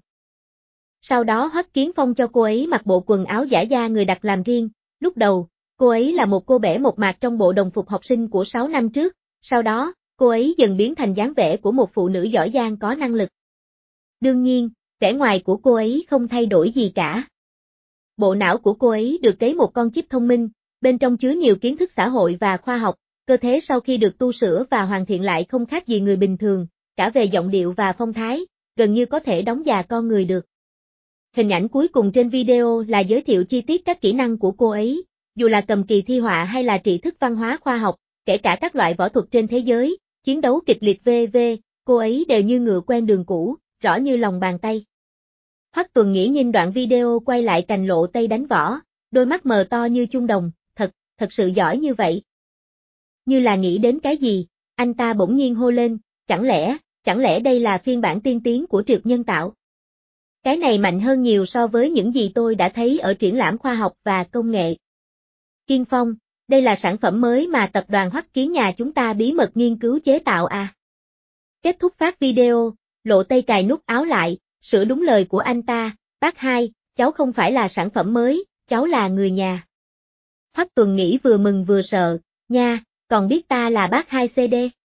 Sau đó Hoắc Kiến Phong cho cô ấy mặc bộ quần áo giả da người đặt làm riêng, lúc đầu, cô ấy là một cô bé mộc mạc trong bộ đồng phục học sinh của 6 năm trước, sau đó, cô ấy dần biến thành dáng vẻ của một phụ nữ giỏi giang có năng lực. Đương nhiên, vẻ ngoài của cô ấy không thay đổi gì cả. Bộ não của cô ấy được cấy một con chip thông minh, bên trong chứa nhiều kiến thức xã hội và khoa học, cơ thể sau khi được tu sửa và hoàn thiện lại không khác gì người bình thường, cả về giọng điệu và phong thái, gần như có thể đóng già con người được. Hình ảnh cuối cùng trên video là giới thiệu chi tiết các kỹ năng của cô ấy, dù là cầm kỳ thi họa hay là trị thức văn hóa khoa học, kể cả các loại võ thuật trên thế giới, chiến đấu kịch liệt v.v., cô ấy đều như ngựa quen đường cũ, rõ như lòng bàn tay. Hoắc Tuấn Nghĩa nhìn đoạn video quay lại cảnh Lộ Tây đánh võ, đôi mắt mờ to như chuông đồng, thật sự giỏi như vậy. Như là nghĩ đến cái gì, anh ta bỗng nhiên hô lên, chẳng lẽ đây là phiên bản tiên tiến của trượt nhân tạo? Cái này mạnh hơn nhiều so với những gì tôi đã thấy ở triển lãm khoa học và công nghệ. Kiên Phong, đây là sản phẩm mới mà tập đoàn Hoắc Kiến nhà chúng ta bí mật nghiên cứu chế tạo à? Kết thúc phát video, Lộ Tây cài nút áo lại, sửa đúng lời của anh ta, bác hai, cháu không phải là sản phẩm mới, cháu là người nhà. Hoắc Tuần nghĩ vừa mừng vừa sợ, nha, còn biết ta là bác 2CD.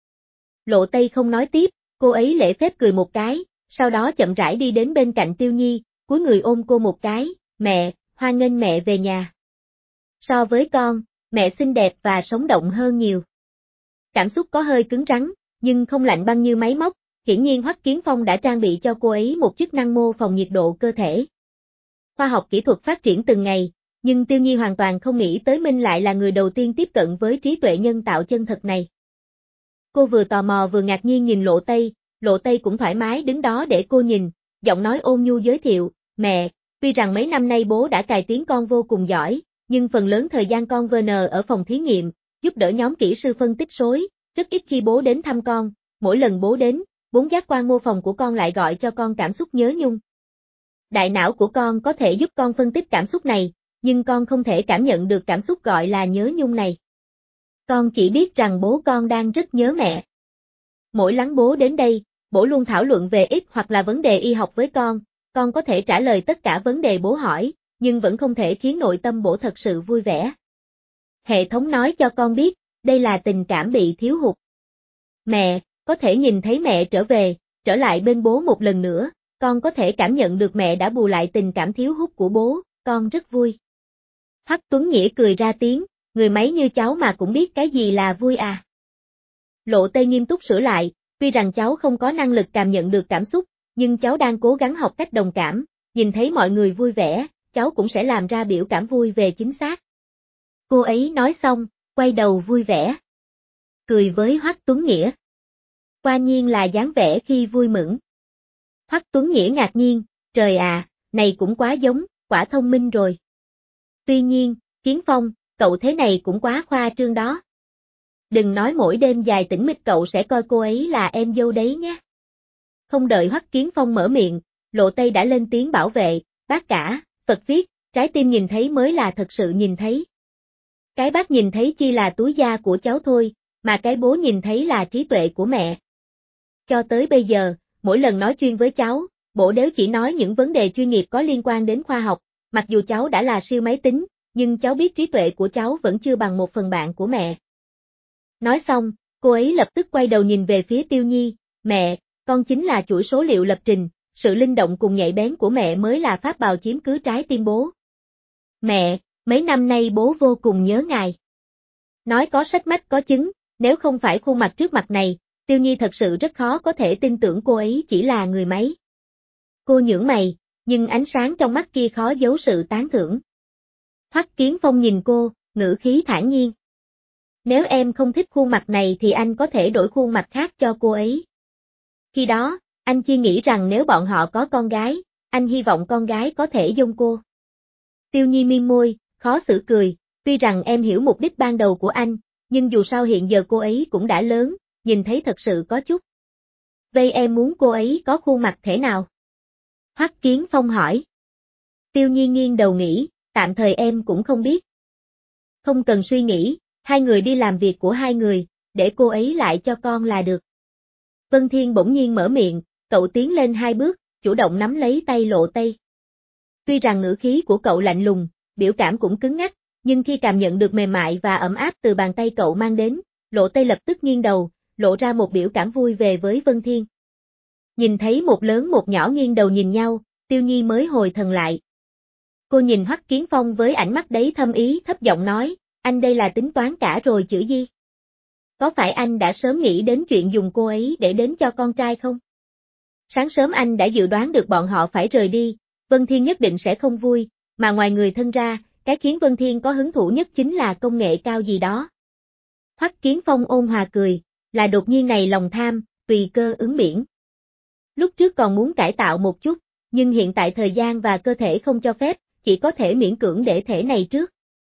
Lộ Tây không nói tiếp, cô ấy lễ phép cười một cái, sau đó chậm rãi đi đến bên cạnh Tiêu Nhi, cúi người ôm cô một cái, mẹ, hoan nghênh mẹ về nhà. So với con, mẹ xinh đẹp và sống động hơn nhiều. Cảm xúc có hơi cứng rắn, nhưng không lạnh băng như máy móc, hiển nhiên Hoắc Kiến Phong đã trang bị cho cô ấy một chức năng mô phỏng nhiệt độ cơ thể. Khoa học kỹ thuật phát triển từng ngày, nhưng Tiêu Nhi hoàn toàn không nghĩ tới Minh lại là người đầu tiên tiếp cận với trí tuệ nhân tạo chân thật này. Cô vừa tò mò vừa ngạc nhiên nhìn Lộ Tây cũng thoải mái đứng đó để cô nhìn, giọng nói ôn nhu giới thiệu, mẹ, tuy rằng mấy năm nay bố đã cài tiếng con vô cùng giỏi, nhưng phần lớn thời gian con VN ở phòng thí nghiệm, giúp đỡ nhóm kỹ sư phân tích rối, rất ít khi bố đến thăm con, mỗi lần bố đến, bốn giác quan mô phỏng của con lại gọi cho con cảm xúc nhớ nhung. Đại não của con có thể giúp con phân tích cảm xúc này, nhưng con không thể cảm nhận được cảm xúc gọi là nhớ nhung này. Con chỉ biết rằng bố con đang rất nhớ mẹ. Mỗi lần bố đến đây, bố luôn thảo luận về ít hoặc là vấn đề y học với con có thể trả lời tất cả vấn đề bố hỏi, nhưng vẫn không thể khiến nội tâm bố thật sự vui vẻ. Hệ thống nói cho con biết, đây là tình cảm bị thiếu hụt. Mẹ, có thể nhìn thấy mẹ trở lại bên bố một lần nữa, con có thể cảm nhận được mẹ đã bù lại tình cảm thiếu hụt của bố, con rất vui. Hoắc Tuấn Nghĩa cười ra tiếng, người máy như cháu mà cũng biết cái gì là vui à. Lộ Tây nghiêm túc sửa lại, tuy rằng cháu không có năng lực cảm nhận được cảm xúc, nhưng cháu đang cố gắng học cách đồng cảm, nhìn thấy mọi người vui vẻ, cháu cũng sẽ làm ra biểu cảm vui về chính xác. Cô ấy nói xong, quay đầu vui vẻ. Cười với Hoắc Tuấn Nghĩa. Quả nhiên là dáng vẻ khi vui mừng. Hoắc Tuấn Nghĩa ngạc nhiên, trời à, này cũng quá giống, quả thông minh rồi. Tuy nhiên, Kiến Phong, cậu thế này cũng quá khoa trương đó. Đừng nói mỗi đêm dài tĩnh mịch cậu sẽ coi cô ấy là em dâu đấy nhé. Không đợi Hoắc Kiến Phong mở miệng, Lộ Tây đã lên tiếng bảo vệ, bác cả, Phật viết, trái tim nhìn thấy mới là thật sự nhìn thấy. Cái bác nhìn thấy chỉ là túi da của cháu thôi, mà cái bố nhìn thấy là trí tuệ của mẹ. Cho tới bây giờ, mỗi lần nói chuyện với cháu, bố đều chỉ nói những vấn đề chuyên nghiệp có liên quan đến khoa học, mặc dù cháu đã là siêu máy tính, nhưng cháu biết trí tuệ của cháu vẫn chưa bằng 1/3 của mẹ. Nói xong, cô ấy lập tức quay đầu nhìn về phía Tiêu Nhi, mẹ, con chính là chuỗi số liệu lập trình, sự linh động cùng nhạy bén của mẹ mới là pháp bào chiếm cứ trái tim bố. Mẹ, mấy năm nay bố vô cùng nhớ ngài. Nói có sách mách có chứng, nếu không phải khuôn mặt trước mặt này, Tiêu Nhi thật sự rất khó có thể tin tưởng cô ấy chỉ là người máy. Cô nhướng mày, nhưng ánh sáng trong mắt kia khó giấu sự tán thưởng. Hoắc Kiến Phong nhìn cô, ngữ khí thản nhiên. Nếu em không thích khuôn mặt này thì anh có thể đổi khuôn mặt khác cho cô ấy. Khi đó, anh chỉ nghĩ rằng nếu bọn họ có con gái, anh hy vọng con gái có thể giống cô. Tiêu Nhi miên môi, khó xử cười, tuy rằng em hiểu mục đích ban đầu của anh, nhưng dù sao hiện giờ cô ấy cũng đã lớn, nhìn thấy thật sự có chút. Vậy em muốn cô ấy có khuôn mặt thế nào? Hoắc Kiến Phong hỏi. Tiêu Nhi nghiêng đầu nghĩ, tạm thời em cũng không biết. Không cần suy nghĩ, hai người đi làm việc của hai người, để cô ấy lại cho con là được. Vân Thiên bỗng nhiên mở miệng, cậu tiến lên 2 bước, chủ động nắm lấy tay Lộ Tây. Tuy rằng ngữ khí của cậu lạnh lùng, biểu cảm cũng cứng ngắc, nhưng khi cảm nhận được mềm mại và ấm áp từ bàn tay cậu mang đến, Lộ Tây lập tức nghiêng đầu, lộ ra một biểu cảm vui về với Vân Thiên. Nhìn thấy một lớn một nhỏ nghiêng đầu nhìn nhau, Tiêu Nhi mới hồi thần lại. Cô nhìn Hoắc Kiến Phong với ánh mắt đấy thâm ý thấp giọng nói, anh đây là tính toán cả rồi chữ gì? Có phải anh đã sớm nghĩ đến chuyện dùng cô ấy để đến cho con trai không? Sáng sớm anh đã dự đoán được bọn họ phải rời đi, Vân Thiên nhất định sẽ không vui, mà ngoài người thân ra, cái khiến Vân Thiên có hứng thú nhất chính là công nghệ cao gì đó. Hoắc Kiến Phong ôn hòa cười, là đột nhiên này lòng tham, tùy cơ ứng biển. Lúc trước còn muốn cải tạo một chút, nhưng hiện tại thời gian và cơ thể không cho phép, chỉ có thể miễn cưỡng để thể này trước.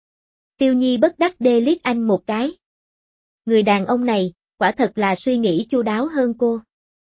Tiêu Nhi bất đắc dĩ liếc anh một cái. Người đàn ông này, quả thật là suy nghĩ chu đáo hơn cô.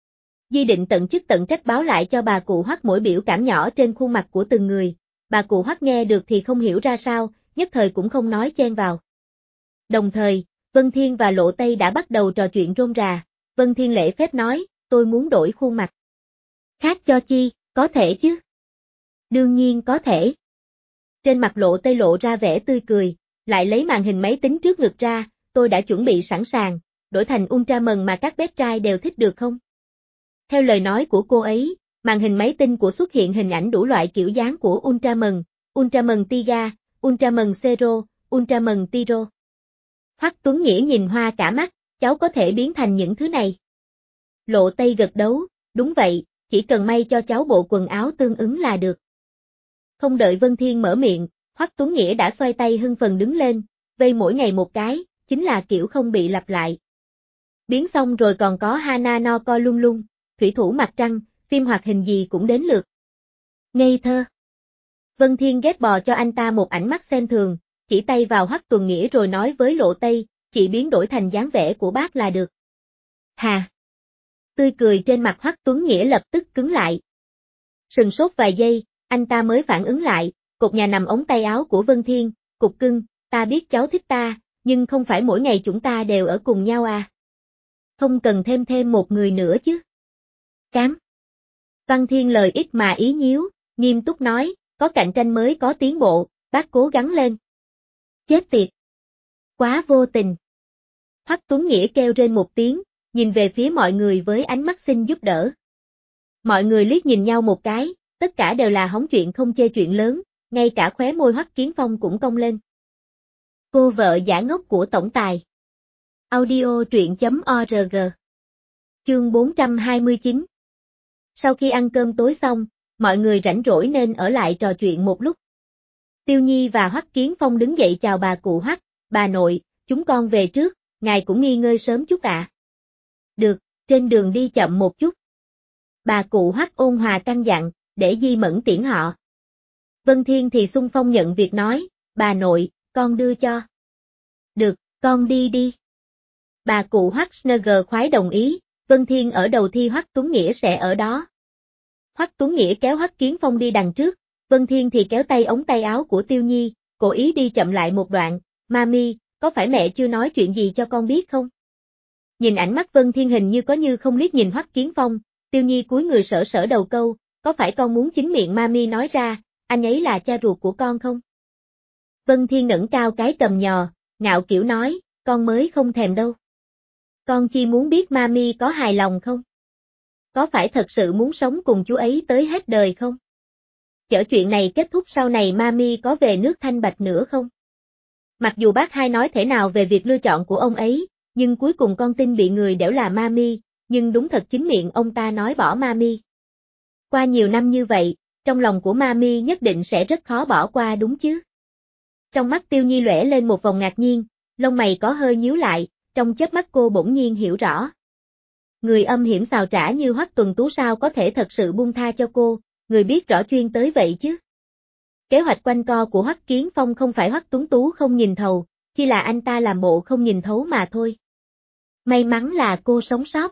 Di định tận chức tận trách báo lại cho bà cụ Hoắc mỗi biểu cảm nhỏ trên khuôn mặt của từng người, bà cụ Hoắc nghe được thì không hiểu ra sao, nhất thời cũng không nói chen vào. Đồng thời, Vân Thiên và Lộ Tây đã bắt đầu trò chuyện rôm rà, Vân Thiên lễ phép nói, tôi muốn đổi khuôn mặt. Khác cho chi, có thể chứ? Đương nhiên có thể. Trên mặt Lộ Tây lộ ra vẻ tươi cười, lại lấy màn hình máy tính trước ngực ra, tôi đã chuẩn bị sẵn sàng, đổi thành Ultraman mà các bé trai đều thích được không? Theo lời nói của cô ấy, màn hình máy tính của xuất hiện hình ảnh đủ loại kiểu dáng của Ultraman, Ultraman Tiga, Ultraman Zero, Ultraman Tiro. Hoắc Tuấn Nghĩa nhìn hoa cả mắt, cháu có thể biến thành những thứ này. Lộ Tây gật đấu, đúng vậy, chỉ cần may cho cháu bộ quần áo tương ứng là được. Không đợi Vân Thiên mở miệng, Hoắc Tuấn Nghĩa đã xoay tay hưng phần đứng lên, vây mỗi ngày một cái, chính là kiểu không bị lặp lại. Biến xong rồi còn có Hana no co lung lung, thủy thủ mặt trăng, phim hoạt hình gì cũng đến lượt. Ngây thơ. Vân Thiên ghét bò cho anh ta một ánh mắt xem thường, chỉ tay vào Hoắc Tuấn Nghĩa rồi nói với Lộ Tây, chị biến đổi thành dáng vẻ của bác là được. Hà. Tươi cười trên mặt Hoắc Tuấn Nghĩa lập tức cứng lại. Sừng sốt vài giây, anh ta mới phản ứng lại, cột nhà nằm ống tay áo của Vân Thiên, cục cưng, ta biết cháu thích ta, nhưng không phải mỗi ngày chúng ta đều ở cùng nhau à. Không cần thêm một người nữa chứ. Cám. Văn Thiên lời ít mà ý nhíu, nghiêm túc nói, có cạnh tranh mới có tiến bộ, bác cố gắng lên. Chết tiệt. Quá vô tình. Hoắc Tuấn Nghĩa kêu rên một tiếng, nhìn về phía mọi người với ánh mắt xin giúp đỡ. Mọi người liếc nhìn nhau một cái, tất cả đều là hóng chuyện không chê chuyện lớn, ngay cả khóe môi Hoắc Kiến Phong cũng cong lên. Cô vợ giả ngốc của tổng tài. Audio truyện.org. Chương 429. Sau khi ăn cơm tối xong, mọi người rảnh rỗi nên ở lại trò chuyện một lúc. Tiêu Nhi và Hoắc Kiến Phong đứng dậy chào bà cụ Hoắc, bà nội, chúng con về trước, ngài cũng nghỉ ngơi sớm chút ạ. Được, trên đường đi chậm một chút. Bà cụ Hoắc ôn hòa căn dặn, để Di Mẫn tiễn họ. Vân Thiên thì xung phong nhận việc nói, bà nội, con đưa cho. Được, con đi đi. Bà cụ Hoắc Sneger khoái đồng ý, Vân Thiên ở đầu thi Hoắc Tuấn Nghĩa sẽ ở đó. Hoắc Tuấn Nghĩa kéo Hoắc Kiến Phong đi đằng trước, Vân Thiên thì kéo tay ống tay áo của Tiêu Nhi, cố ý đi chậm lại một đoạn, Mami, có phải mẹ chưa nói chuyện gì cho con biết không? Nhìn ánh mắt Vân Thiên hình như có như không liếc nhìn Hoắc Kiến Phong, Tiêu Nhi cúi người sở sở đầu câu, có phải con muốn chính miệng Mami nói ra, anh ấy là cha ruột của con không? Vân Thiên ngẩng cao cái cầm nhò, ngạo kiểu nói, con mới không thèm đâu. Con chỉ muốn biết Mami có hài lòng không? Có phải thật sự muốn sống cùng chú ấy tới hết đời không? Chở chuyện này kết thúc sau này Mami có về nước Thanh Bạch nữa không? Mặc dù bác hai nói thế nào về việc lựa chọn của ông ấy, nhưng cuối cùng con tin bị người đểu là Mami, nhưng đúng thật chính miệng ông ta nói bỏ Mami. Qua nhiều năm như vậy, trong lòng của Mami nhất định sẽ rất khó bỏ qua đúng chứ? Trong mắt Tiêu Nhi lóe lên một vòng ngạc nhiên, lông mày có hơi nhíu lại, trong chớp mắt cô bỗng nhiên hiểu rõ. Người âm hiểm xào trá như Hoắc Tuần Tú sao có thể thật sự buông tha cho cô, người biết rõ chuyên tới vậy chứ. Kế hoạch quanh co của Hoắc Kiến Phong không phải Hoắc Tuấn Tú không nhìn thấu, chỉ là anh ta làm bộ không nhìn thấu mà thôi. May mắn là cô sống sót.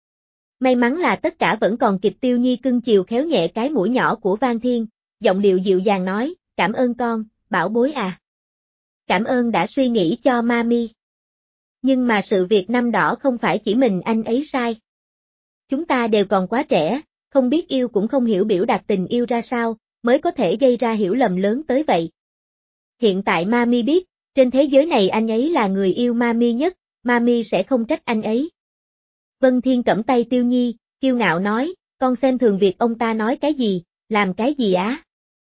May mắn là tất cả vẫn còn kịp. Tiêu Nhi cưng chiều khéo nhẹ cái mũi nhỏ của Vang Thiên, giọng điệu dịu dàng nói, cảm ơn con, bảo bối à. Cảm ơn đã suy nghĩ cho Mami. Nhưng mà sự việc năm đỏ không phải chỉ mình anh ấy sai. Chúng ta đều còn quá trẻ, không biết yêu cũng không hiểu biểu đạt tình yêu ra sao, mới có thể gây ra hiểu lầm lớn tới vậy. Hiện tại Mami biết, trên thế giới này anh ấy là người yêu Mami nhất, Mami sẽ không trách anh ấy. Vân Thiên cẫm tay Tiêu Nhi, kiêu ngạo nói, con xem thường việc ông ta nói cái gì, làm cái gì á.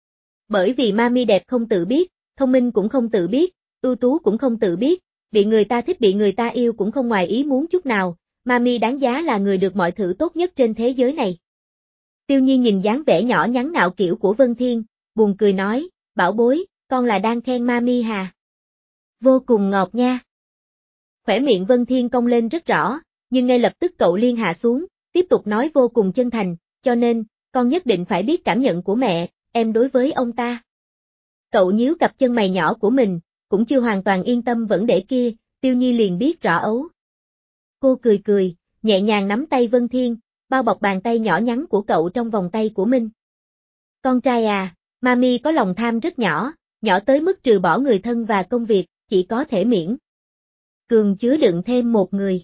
Bởi vì Mami đẹp không tự biết, thông minh cũng không tự biết, ưu tú cũng không tự biết, bị người ta thích bị người ta yêu cũng không ngoài ý muốn chút nào, Mami đáng giá là người được mọi thứ tốt nhất trên thế giới này. Tiêu Nhi nhìn dáng vẻ nhỏ nhắn ngạo kiểu của Vân Thiên, buồn cười nói, bảo bối, con là đang khen Mami hà. Vô cùng ngọt nha. Khỏe miệng Vân Thiên cong lên rất rõ, nhưng ngay lập tức cậu liên hạ xuống, tiếp tục nói vô cùng chân thành, cho nên, con nhất định phải biết cảm nhận của mẹ, em đối với ông ta. Cậu nhíu cặp chân mày nhỏ của mình, cũng chưa hoàn toàn yên tâm vấn đề kia, Tiêu Nhi liền biết rõ ấu. Cô cười cười, nhẹ nhàng nắm tay Vân Thiên, bao bọc bàn tay nhỏ nhắn của cậu trong vòng tay của mình. Con trai à, Mami có lòng tham rất nhỏ, nhỏ tới mức trừ bỏ người thân và công việc, chỉ có thể miễn cường chứa đựng thêm một người.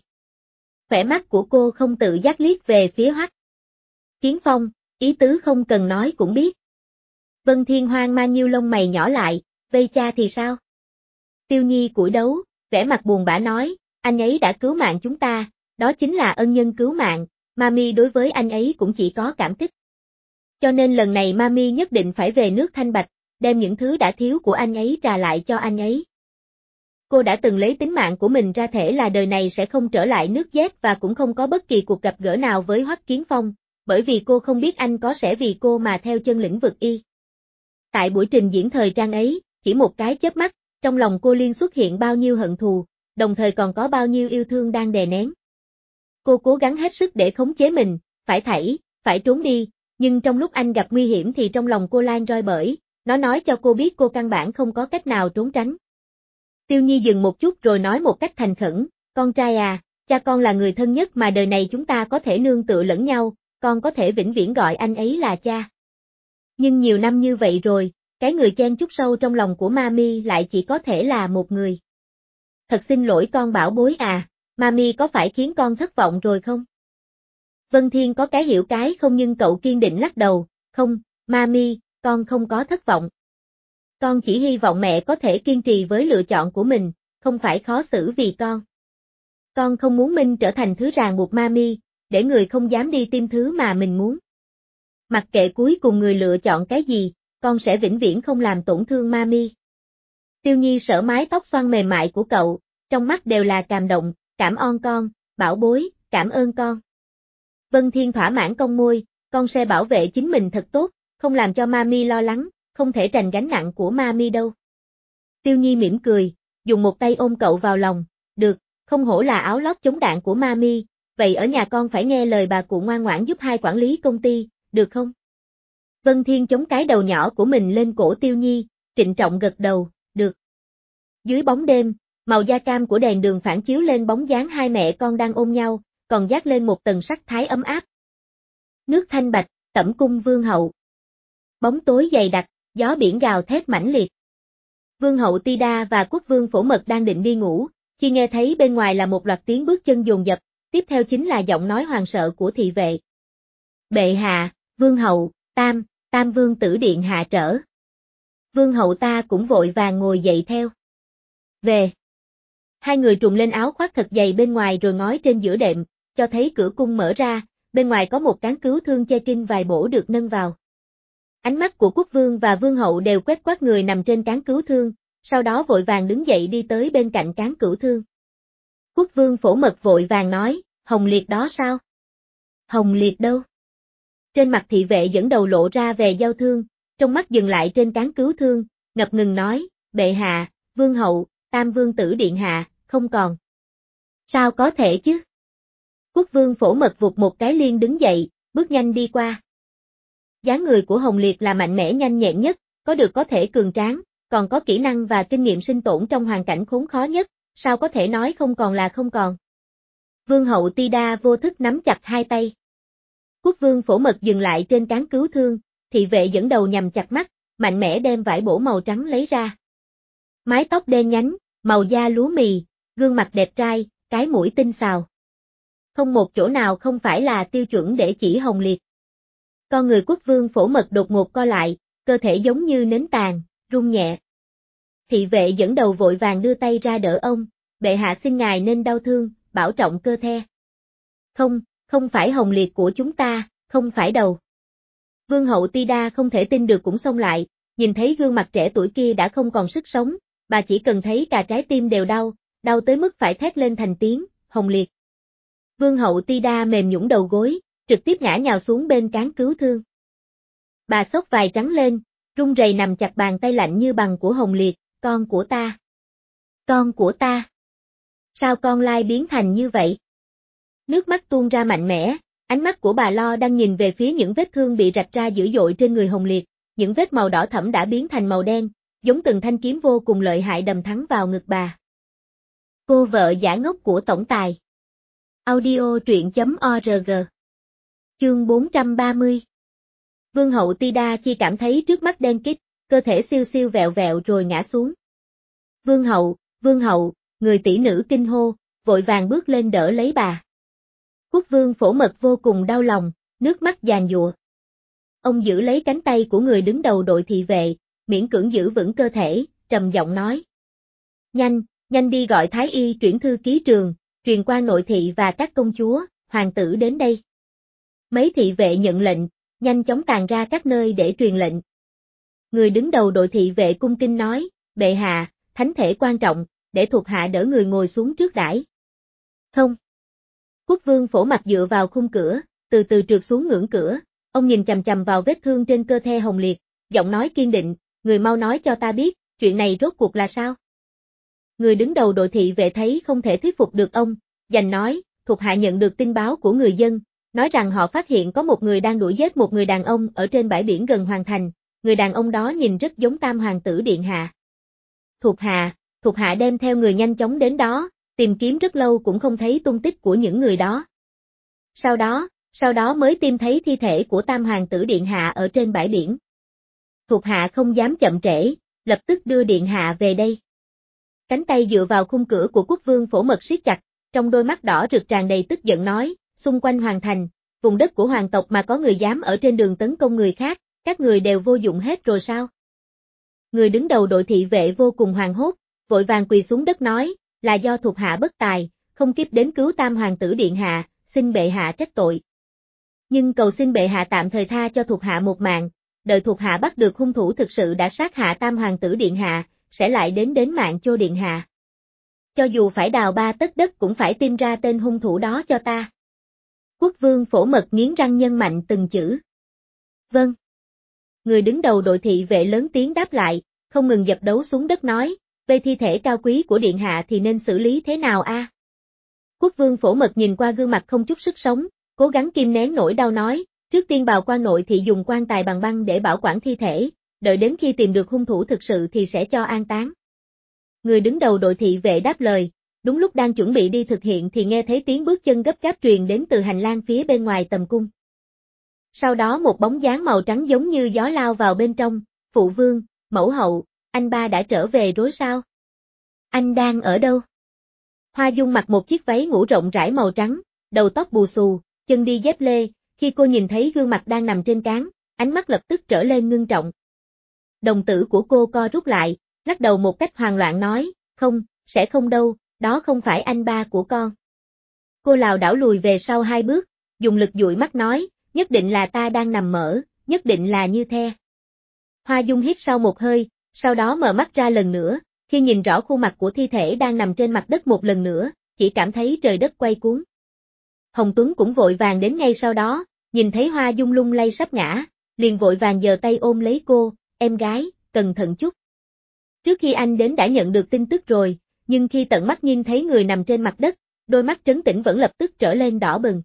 Vẻ mắt của cô không tự giác liếc về phía Hoắc Kiến Phong, ý tứ không cần nói cũng biết. Vân Thiên hoang mang nhiêu lông mày nhỏ lại, vây cha thì sao? Tiêu Nhi cúi đầu, vẻ mặt buồn bã nói, anh ấy đã cứu mạng chúng ta, đó chính là ân nhân cứu mạng, Mami đối với anh ấy cũng chỉ có cảm kích. Cho nên lần này Mami nhất định phải về nước Thanh Bạch, đem những thứ đã thiếu của anh ấy trả lại cho anh ấy. Cô đã từng lấy tính mạng của mình ra thể là đời này sẽ không trở lại nước Z và cũng không có bất kỳ cuộc gặp gỡ nào với Hoắc Kiến Phong, bởi vì cô không biết anh có sẽ vì cô mà theo chân lĩnh vực y. Tại buổi trình diễn thời trang ấy, chỉ một cái chớp mắt, trong lòng cô liên xuất hiện bao nhiêu hận thù, đồng thời còn có bao nhiêu yêu thương đang đè nén. Cô cố gắng hết sức để khống chế mình, phải trốn đi, nhưng trong lúc anh gặp nguy hiểm thì trong lòng cô lan roi bởi, nó nói cho cô biết cô căn bản không có cách nào trốn tránh. Tiêu Nhi dừng một chút rồi nói một cách thành khẩn, con trai à, cha con là người thân nhất mà đời này chúng ta có thể nương tựa lẫn nhau, con có thể vĩnh viễn gọi anh ấy là cha. Nhưng nhiều năm như vậy rồi, cái người chen chúc sâu trong lòng của Mami lại chỉ có thể là một người. Thật xin lỗi con bảo bối à, Mami có phải khiến con thất vọng rồi không? Vân Thiên có cái hiểu cái không nhưng cậu kiên định lắc đầu, không, Mami, con không có thất vọng. Con chỉ hy vọng mẹ có thể kiên trì với lựa chọn của mình, không phải khó xử vì con. Con không muốn Minh trở thành thứ ràng buộc Mami, để người không dám đi tìm thứ mà mình muốn. Mặc kệ cuối cùng người lựa chọn cái gì, con sẽ vĩnh viễn không làm tổn thương Mami. Tiêu Nhi sở mái tóc xoăn mềm mại của cậu, trong mắt đều là cảm động, cảm ơn con, bảo bối, cảm ơn con. Vân Thiên thỏa mãn cong môi, con sẽ bảo vệ chính mình thật tốt, không làm cho Mami lo lắng, không thể tránh gánh nặng của Mami đâu. Tiêu Nhi mỉm cười, dùng một tay ôm cậu vào lòng, được, không hổ là áo lót chống đạn của Mami, vậy ở nhà con phải nghe lời bà cụ ngoan ngoãn giúp hai quản lý công ty, được không? Vân Thiên chống cái đầu nhỏ của mình lên cổ Tiêu Nhi, trịnh trọng gật đầu, được. Dưới bóng đêm, màu da cam của đèn đường phản chiếu lên bóng dáng hai mẹ con đang ôm nhau, còn dát lên một tầng sắc thái ấm áp. Nước thanh bạch, tẩm cung vương hậu. Bóng tối dày đặc, gió biển gào thét mãnh liệt. Vương hậu Tida và quốc vương Phổ Mật đang định đi ngủ, chỉ nghe thấy bên ngoài là một loạt tiếng bước chân dồn dập, tiếp theo chính là giọng nói hoàng sợ của thị vệ. Bệ hạ, vương hậu, tam vương tử điện hạ trở. Vương hậu ta cũng vội vàng ngồi dậy theo. Về. Hai người trùng lên áo khoác thật dày bên ngoài rồi ngói trên giữa đệm, cho thấy cửa cung mở ra, bên ngoài có một cán cứu thương che kinh vài bổ được nâng vào. Ánh mắt của quốc vương và vương hậu đều quét qua người nằm trên cán cứu thương, sau đó vội vàng đứng dậy đi tới bên cạnh cán cứu thương. Quốc vương Phổ Mật vội vàng nói, Hồng Liệt đó sao? Hồng Liệt đâu? Trên mặt thị vệ dẫn đầu lộ ra về giao thương, trong mắt dừng lại trên cán cứu thương, ngập ngừng nói, bệ hạ, vương hậu, tam vương tử điện hạ, không còn. Sao có thể chứ? Quốc vương Phổ Mật vụt một cái liên đứng dậy, bước nhanh đi qua. Dáng người của Hồng Liệt là mạnh mẽ nhanh nhẹn nhất, có thể cường tráng, còn có kỹ năng và kinh nghiệm sinh tồn trong hoàn cảnh khốn khó nhất, sao có thể nói không còn là không còn. Vương hậu Tida vô thức nắm chặt hai tay. Quốc vương Phổ Mật dừng lại trên cán cứu thương, thị vệ dẫn đầu nhằm chặt mắt, mạnh mẽ đem vải bổ màu trắng lấy ra. Mái tóc đen nhánh, màu da lúa mì, gương mặt đẹp trai, cái mũi tinh xào. Không một chỗ nào không phải là tiêu chuẩn để chỉ Hồng Liệt. Con người quốc vương Phổ Mật đột ngột co lại, cơ thể giống như nến tàn, rung nhẹ. Thị vệ dẫn đầu vội vàng đưa tay ra đỡ ông, bệ hạ xin ngài nên đau thương, bảo trọng cơ thể. Không phải Hồng Liệt của chúng ta, không phải đâu. Vương hậu Tida không thể tin được cũng xông lại, nhìn thấy gương mặt trẻ tuổi kia đã không còn sức sống, bà chỉ cần thấy cả trái tim đều đau tới mức phải thét lên thành tiếng, Hồng Liệt. Vương hậu Tida mềm nhũn đầu gối, trực tiếp ngã nhào xuống bên cán cứu thương. Bà xốc vải trắng lên, run rẩy nằm chặt bàn tay lạnh như bằng của Hồng Liệt, con của ta. Con của ta. Sao con lai biến thành như vậy? Nước mắt tuôn ra mạnh mẽ, ánh mắt của bà lo đang nhìn về phía những vết thương bị rạch ra dữ dội trên người Hồng Liệt, những vết màu đỏ thẫm đã biến thành màu đen, giống từng thanh kiếm vô cùng lợi hại đâm thẳng vào ngực bà. Cô vợ giả ngốc của tổng tài. Audio truyện.org. Chương 430. Vương hậu Tida chỉ cảm thấy trước mắt đen kít, cơ thể siêu siêu vẹo vẹo rồi ngã xuống. Vương hậu, người tỷ nữ kinh hô, vội vàng bước lên đỡ lấy bà. Quốc vương Phổ Mật vô cùng đau lòng, nước mắt giàn giụa. Ông giữ lấy cánh tay của người đứng đầu đội thị vệ, miễn cưỡng giữ vững cơ thể, trầm giọng nói. Nhanh đi gọi Thái Y chuyển thư ký trường, truyền quan nội thị và các công chúa, hoàng tử đến đây. Mấy thị vệ nhận lệnh, nhanh chóng tàn ra các nơi để truyền lệnh. Người đứng đầu đội thị vệ cung kính nói, bệ hạ, thánh thể quan trọng, để thuộc hạ đỡ người ngồi xuống trước đãi. Không. Quốc vương Phổ Mặc dựa vào khung cửa, từ từ trượt xuống ngưỡng cửa, ông nhìn chằm chằm vào vết thương trên cơ thể Hồng Liệt, giọng nói kiên định, người mau nói cho ta biết, chuyện này rốt cuộc là sao? Người đứng đầu đội thị vệ thấy không thể thuyết phục được ông, giành nói, thuộc hạ nhận được tin báo của người dân, nói rằng họ phát hiện có một người đang đuổi giết một người đàn ông ở trên bãi biển gần Hoàng Thành, người đàn ông đó nhìn rất giống Tam Hoàng tử Điện Hạ. Thuộc hạ đem theo người nhanh chóng đến đó, tìm kiếm rất lâu cũng không thấy tung tích của những người đó. Sau đó mới tìm thấy thi thể của Tam Hoàng tử Điện Hạ ở trên bãi biển. Thuộc hạ không dám chậm trễ, lập tức đưa Điện Hạ về đây. Cánh tay dựa vào khung cửa của quốc vương Phổ Mật siết chặt, trong đôi mắt đỏ rực tràn đầy tức giận nói, xung quanh Hoàng Thành, vùng đất của hoàng tộc mà có người dám ở trên đường tấn công người khác, các người đều vô dụng hết rồi sao? Người đứng đầu đội thị vệ vô cùng hoảng hốt, vội vàng quỳ xuống đất nói, là do thuộc hạ bất tài, không kịp đến cứu Tam Hoàng tử Điện Hạ, xin bệ hạ trách tội. Nhưng cầu xin bệ hạ tạm thời tha cho thuộc hạ một mạng, đợi thuộc hạ bắt được hung thủ thực sự đã sát hạ Tam Hoàng tử Điện Hạ, sẽ lại đến mạng cho Điện Hạ. Cho dù phải đào 3 tấc đất cũng phải tìm ra tên hung thủ đó cho ta. Quốc vương Phổ Mật nghiến răng nhân mạnh từng chữ. Vâng. Người đứng đầu đội thị vệ lớn tiếng đáp lại, không ngừng dập đấu xuống đất nói, về thi thể cao quý của Điện Hạ thì nên xử lý thế nào a? Quốc vương Phổ Mật nhìn qua gương mặt không chút sức sống, cố gắng kìm nén nỗi đau nói, trước tiên bào quan nội thị dùng quan tài bằng băng để bảo quản thi thể, đợi đến khi tìm được hung thủ thực sự thì sẽ cho an táng. Người đứng đầu đội thị vệ đáp lời, đúng lúc đang chuẩn bị đi thực hiện thì nghe thấy tiếng bước chân gấp gáp truyền đến từ hành lang phía bên ngoài tầm cung. Sau đó một bóng dáng màu trắng giống như gió lao vào bên trong, phụ vương, mẫu hậu, anh ba đã trở về rồi sao? Anh đang ở đâu? Hoa Dung mặc một chiếc váy ngủ rộng rãi màu trắng, đầu tóc bù xù, chân đi dép lê, khi cô nhìn thấy gương mặt đang nằm trên cán, ánh mắt lập tức trở lên ngưng trọng. Đồng tử của cô co rút lại, lắc đầu một cách hoang loạn nói, không, sẽ không đâu, đó không phải anh ba của con. Cô lảo đảo lùi về sau 2 bước, dùng lực dụi mắt nói, nhất định là ta đang nằm mơ, nhất định là như the. Hoa Dung hít sâu một hơi, sau đó mở mắt ra lần nữa, khi nhìn rõ khuôn mặt của thi thể đang nằm trên mặt đất một lần nữa, chỉ cảm thấy trời đất quay cuốn. Hồng Tuấn cũng vội vàng đến ngay sau đó, nhìn thấy Hoa Dung lung lay sắp ngã, liền vội vàng giơ tay ôm lấy cô, em gái, cẩn thận chút. Trước khi anh đến đã nhận được tin tức rồi, nhưng khi tận mắt nhìn thấy người nằm trên mặt đất, đôi mắt trấn tĩnh vẫn lập tức trở lên đỏ bừng.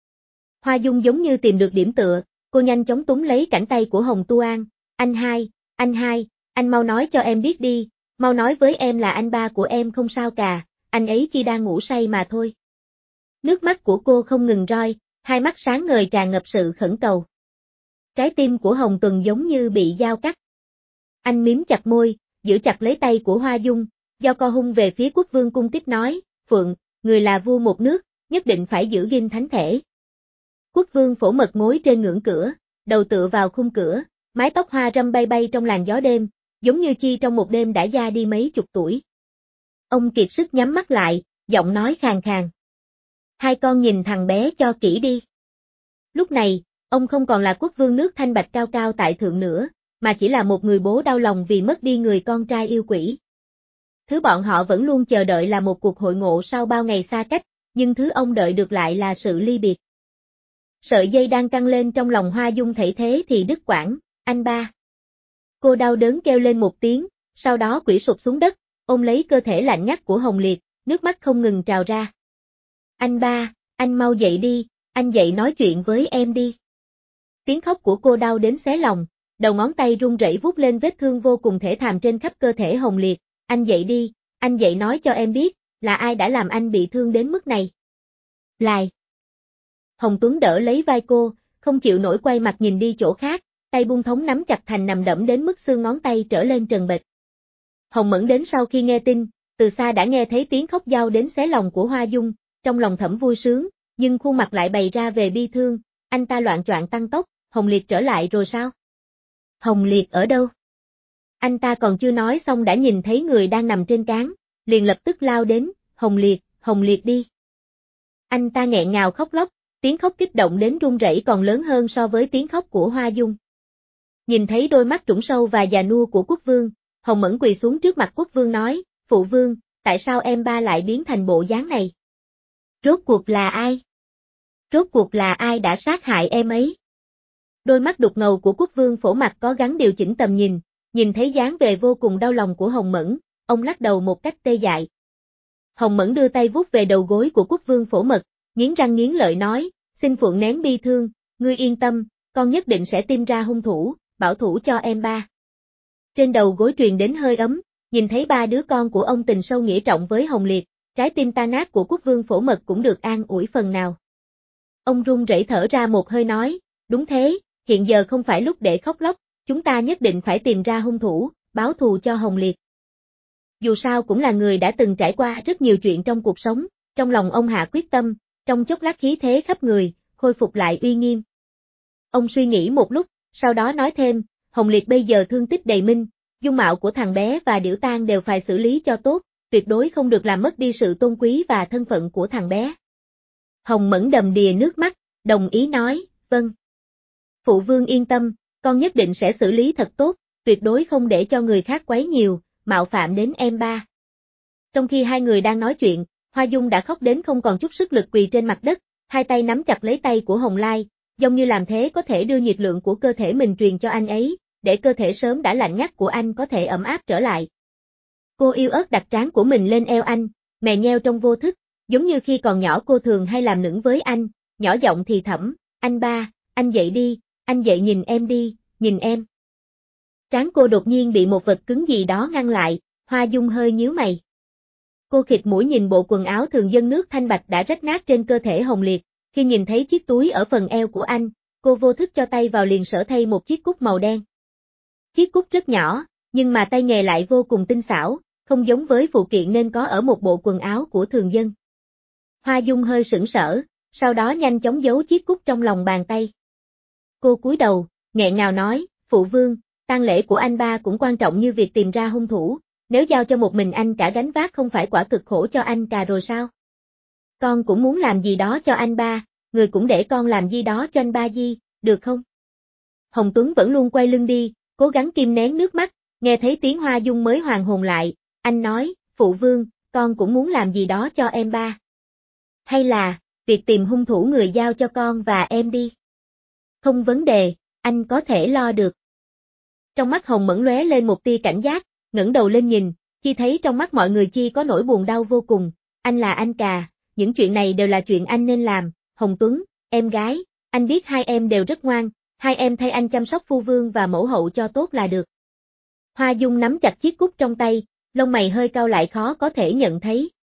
Hoa Dung giống như tìm được điểm tựa, cô nhanh chóng túm lấy cánh tay của Hồng Tu An, anh hai, anh mau nói cho em biết đi, mau nói với em là anh ba của em không sao cả, anh ấy chỉ đang ngủ say mà thôi. Nước mắt của cô không ngừng rơi, hai mắt sáng ngời tràn ngập sự khẩn cầu. Trái tim của Hồng Tuần giống như bị dao cắt. Anh mím chặt môi, giữ chặt lấy tay của Hoa Dung, do co hung về phía quốc vương cung tiếp nói, Phượng, người là vua một nước, nhất định phải giữ gìn thánh thể. Quốc vương Phổ Mật ngồi trên ngưỡng cửa, đầu tựa vào khung cửa, mái tóc hoa râm bay bay trong làn gió đêm, giống như chi trong một đêm đã già đi mấy chục tuổi. Ông kiệt sức nhắm mắt lại, giọng nói khàn khàn. Hai con nhìn thằng bé cho kỹ đi. Lúc này, ông không còn là quốc vương nước thanh bạch cao cao tại thượng nữa, mà chỉ là một người bố đau lòng vì mất đi người con trai yêu quỷ. Thứ bọn họ vẫn luôn chờ đợi là một cuộc hội ngộ sau bao ngày xa cách, nhưng thứ ông đợi được lại là sự ly biệt. Sợi dây đang căng lên trong lòng Hoa Dung thấy thế thì đứt quãng, anh ba. Cô đau đớn kêu lên một tiếng, sau đó quỵ sụp xuống đất, ôm lấy cơ thể lạnh ngắt của Hồng Liệt, nước mắt không ngừng trào ra. Anh ba, anh mau dậy đi, anh dậy nói chuyện với em đi. Tiếng khóc của cô đau đến xé lòng, đầu ngón tay run rẩy vuốt lên vết thương vô cùng thể thảm trên khắp cơ thể Hồng Liệt, anh dậy đi, anh dậy nói cho em biết, là ai đã làm anh bị thương đến mức này. Lại. Hồng Tuấn đỡ lấy vai cô, không chịu nổi quay mặt nhìn đi chỗ khác, tay buông thống nắm chặt thành nằm đẫm đến mức xương ngón tay trở lên trần bệch. Hồng Mẫn đến sau khi nghe tin, từ xa đã nghe thấy tiếng khóc dao đến xé lòng của Hoa Dung, trong lòng thầm vui sướng, nhưng khuôn mặt lại bày ra về bi thương, anh ta loạng choạng tăng tốc, Hồng Liệt trở lại rồi sao? Hồng Liệt ở đâu? Anh ta còn chưa nói xong đã nhìn thấy người đang nằm trên cán, liền lập tức lao đến, Hồng Liệt đi. Anh ta nghẹn ngào khóc lóc, tiếng khóc kích động đến run rẩy còn lớn hơn so với tiếng khóc của Hoa Dung. Nhìn thấy đôi mắt trũng sâu và già nua của quốc vương, Hồng Mẫn quỳ xuống trước mặt quốc vương nói, phụ vương, tại sao em ba lại biến thành bộ dáng này? Rốt cuộc là ai? Rốt cuộc là ai đã sát hại em ấy? Đôi mắt đục ngầu của quốc vương Phổ Mặc có gắng điều chỉnh tầm nhìn thấy dáng vẻ vô cùng đau lòng của Hồng Mẫn, ông lắc đầu một cách tê dại. Hồng Mẫn đưa tay vuốt về đầu gối của quốc vương Phổ Mật, nghiến răng nghiến lợi nói, xin phượng nén bi thương, ngươi yên tâm, con nhất định sẽ tìm ra hung thủ, bảo thủ cho em ba. Trên đầu gối truyền đến hơi ấm, nhìn thấy ba đứa con của ông tình sâu nghĩa trọng với Hồng Liệt, trái tim tan nát của quốc vương Phổ Mật cũng được an ủi phần nào. Ông run rẩy thở ra một hơi nói, đúng thế, hiện giờ không phải lúc để khóc lóc, chúng ta nhất định phải tìm ra hung thủ, báo thù cho Hồng Liệt. Dù sao cũng là người đã từng trải qua rất nhiều chuyện trong cuộc sống, trong lòng ông hạ quyết tâm, trong chốc lát khí thế khắp người, khôi phục lại uy nghiêm. Ông suy nghĩ một lúc, sau đó nói thêm, Hồng Liệt bây giờ thương tích đầy minh, dung mạo của thằng bé và Điểu Tang đều phải xử lý cho tốt, tuyệt đối không được làm mất đi sự tôn quý và thân phận của thằng bé. Hồng Mẫn đầm đìa nước mắt, đồng ý nói, vâng. Phụ vương yên tâm, con nhất định sẽ xử lý thật tốt, tuyệt đối không để cho người khác quấy nhiều, mạo phạm đến em ba. Trong khi hai người đang nói chuyện, Hoa Dung đã khóc đến không còn chút sức lực quỳ trên mặt đất, hai tay nắm chặt lấy tay của Hồng Lai, giống như làm thế có thể đưa nhiệt lượng của cơ thể mình truyền cho anh ấy, để cơ thể sớm đã lạnh ngắt của anh có thể ấm áp trở lại. Cô yêu ớt đặt trán của mình lên eo anh, mè nheo trong vô thức, giống như khi còn nhỏ cô thường hay làm nũng với anh, nhỏ giọng thì thầm, anh ba, anh dậy đi, anh dậy nhìn em đi, nhìn em. Trán cô đột nhiên bị một vật cứng gì đó ngăn lại, Hoa Dung hơi nhíu mày. Cô khịt mũi nhìn bộ quần áo thường dân nước thanh bạch đã rách nát trên cơ thể Hồng Liệt, khi nhìn thấy chiếc túi ở phần eo của anh, cô vô thức cho tay vào liền sở thay một chiếc cúc màu đen. Chiếc cúc rất nhỏ, nhưng mà tay nghề lại vô cùng tinh xảo, không giống với phụ kiện nên có ở một bộ quần áo của thường dân. Hoa Dung hơi sững sờ, sau đó nhanh chóng giấu chiếc cúc trong lòng bàn tay. Cô cúi đầu, nghẹn ngào nói, phụ vương, tang lễ của anh ba cũng quan trọng như việc tìm ra hung thủ, nếu giao cho một mình anh cả gánh vác không phải quả cực khổ cho anh cả rồi sao? Con cũng muốn làm gì đó cho anh ba, người cũng để con làm gì đó cho anh ba gì, được không? Hồng Tuấn vẫn luôn quay lưng đi, cố gắng kìm nén nước mắt, nghe thấy tiếng Hoa Dung mới hoàn hồn lại, anh nói, phụ vương, con cũng muốn làm gì đó cho em ba. Hay là, việc tìm hung thủ người giao cho con và em đi. Không vấn đề, anh có thể lo được. Trong mắt Hồng Mẫn lóe lên một tia cảnh giác, ngẩng đầu lên nhìn, chi thấy trong mắt mọi người chi có nỗi buồn đau vô cùng, anh là anh cả, những chuyện này đều là chuyện anh nên làm, Hồng Tuấn, em gái, anh biết hai em đều rất ngoan, hai em thay anh chăm sóc phu vương và mẫu hậu cho tốt là được. Hoa Dung nắm chặt chiếc cúc trong tay, lông mày hơi cau lại khó có thể nhận thấy,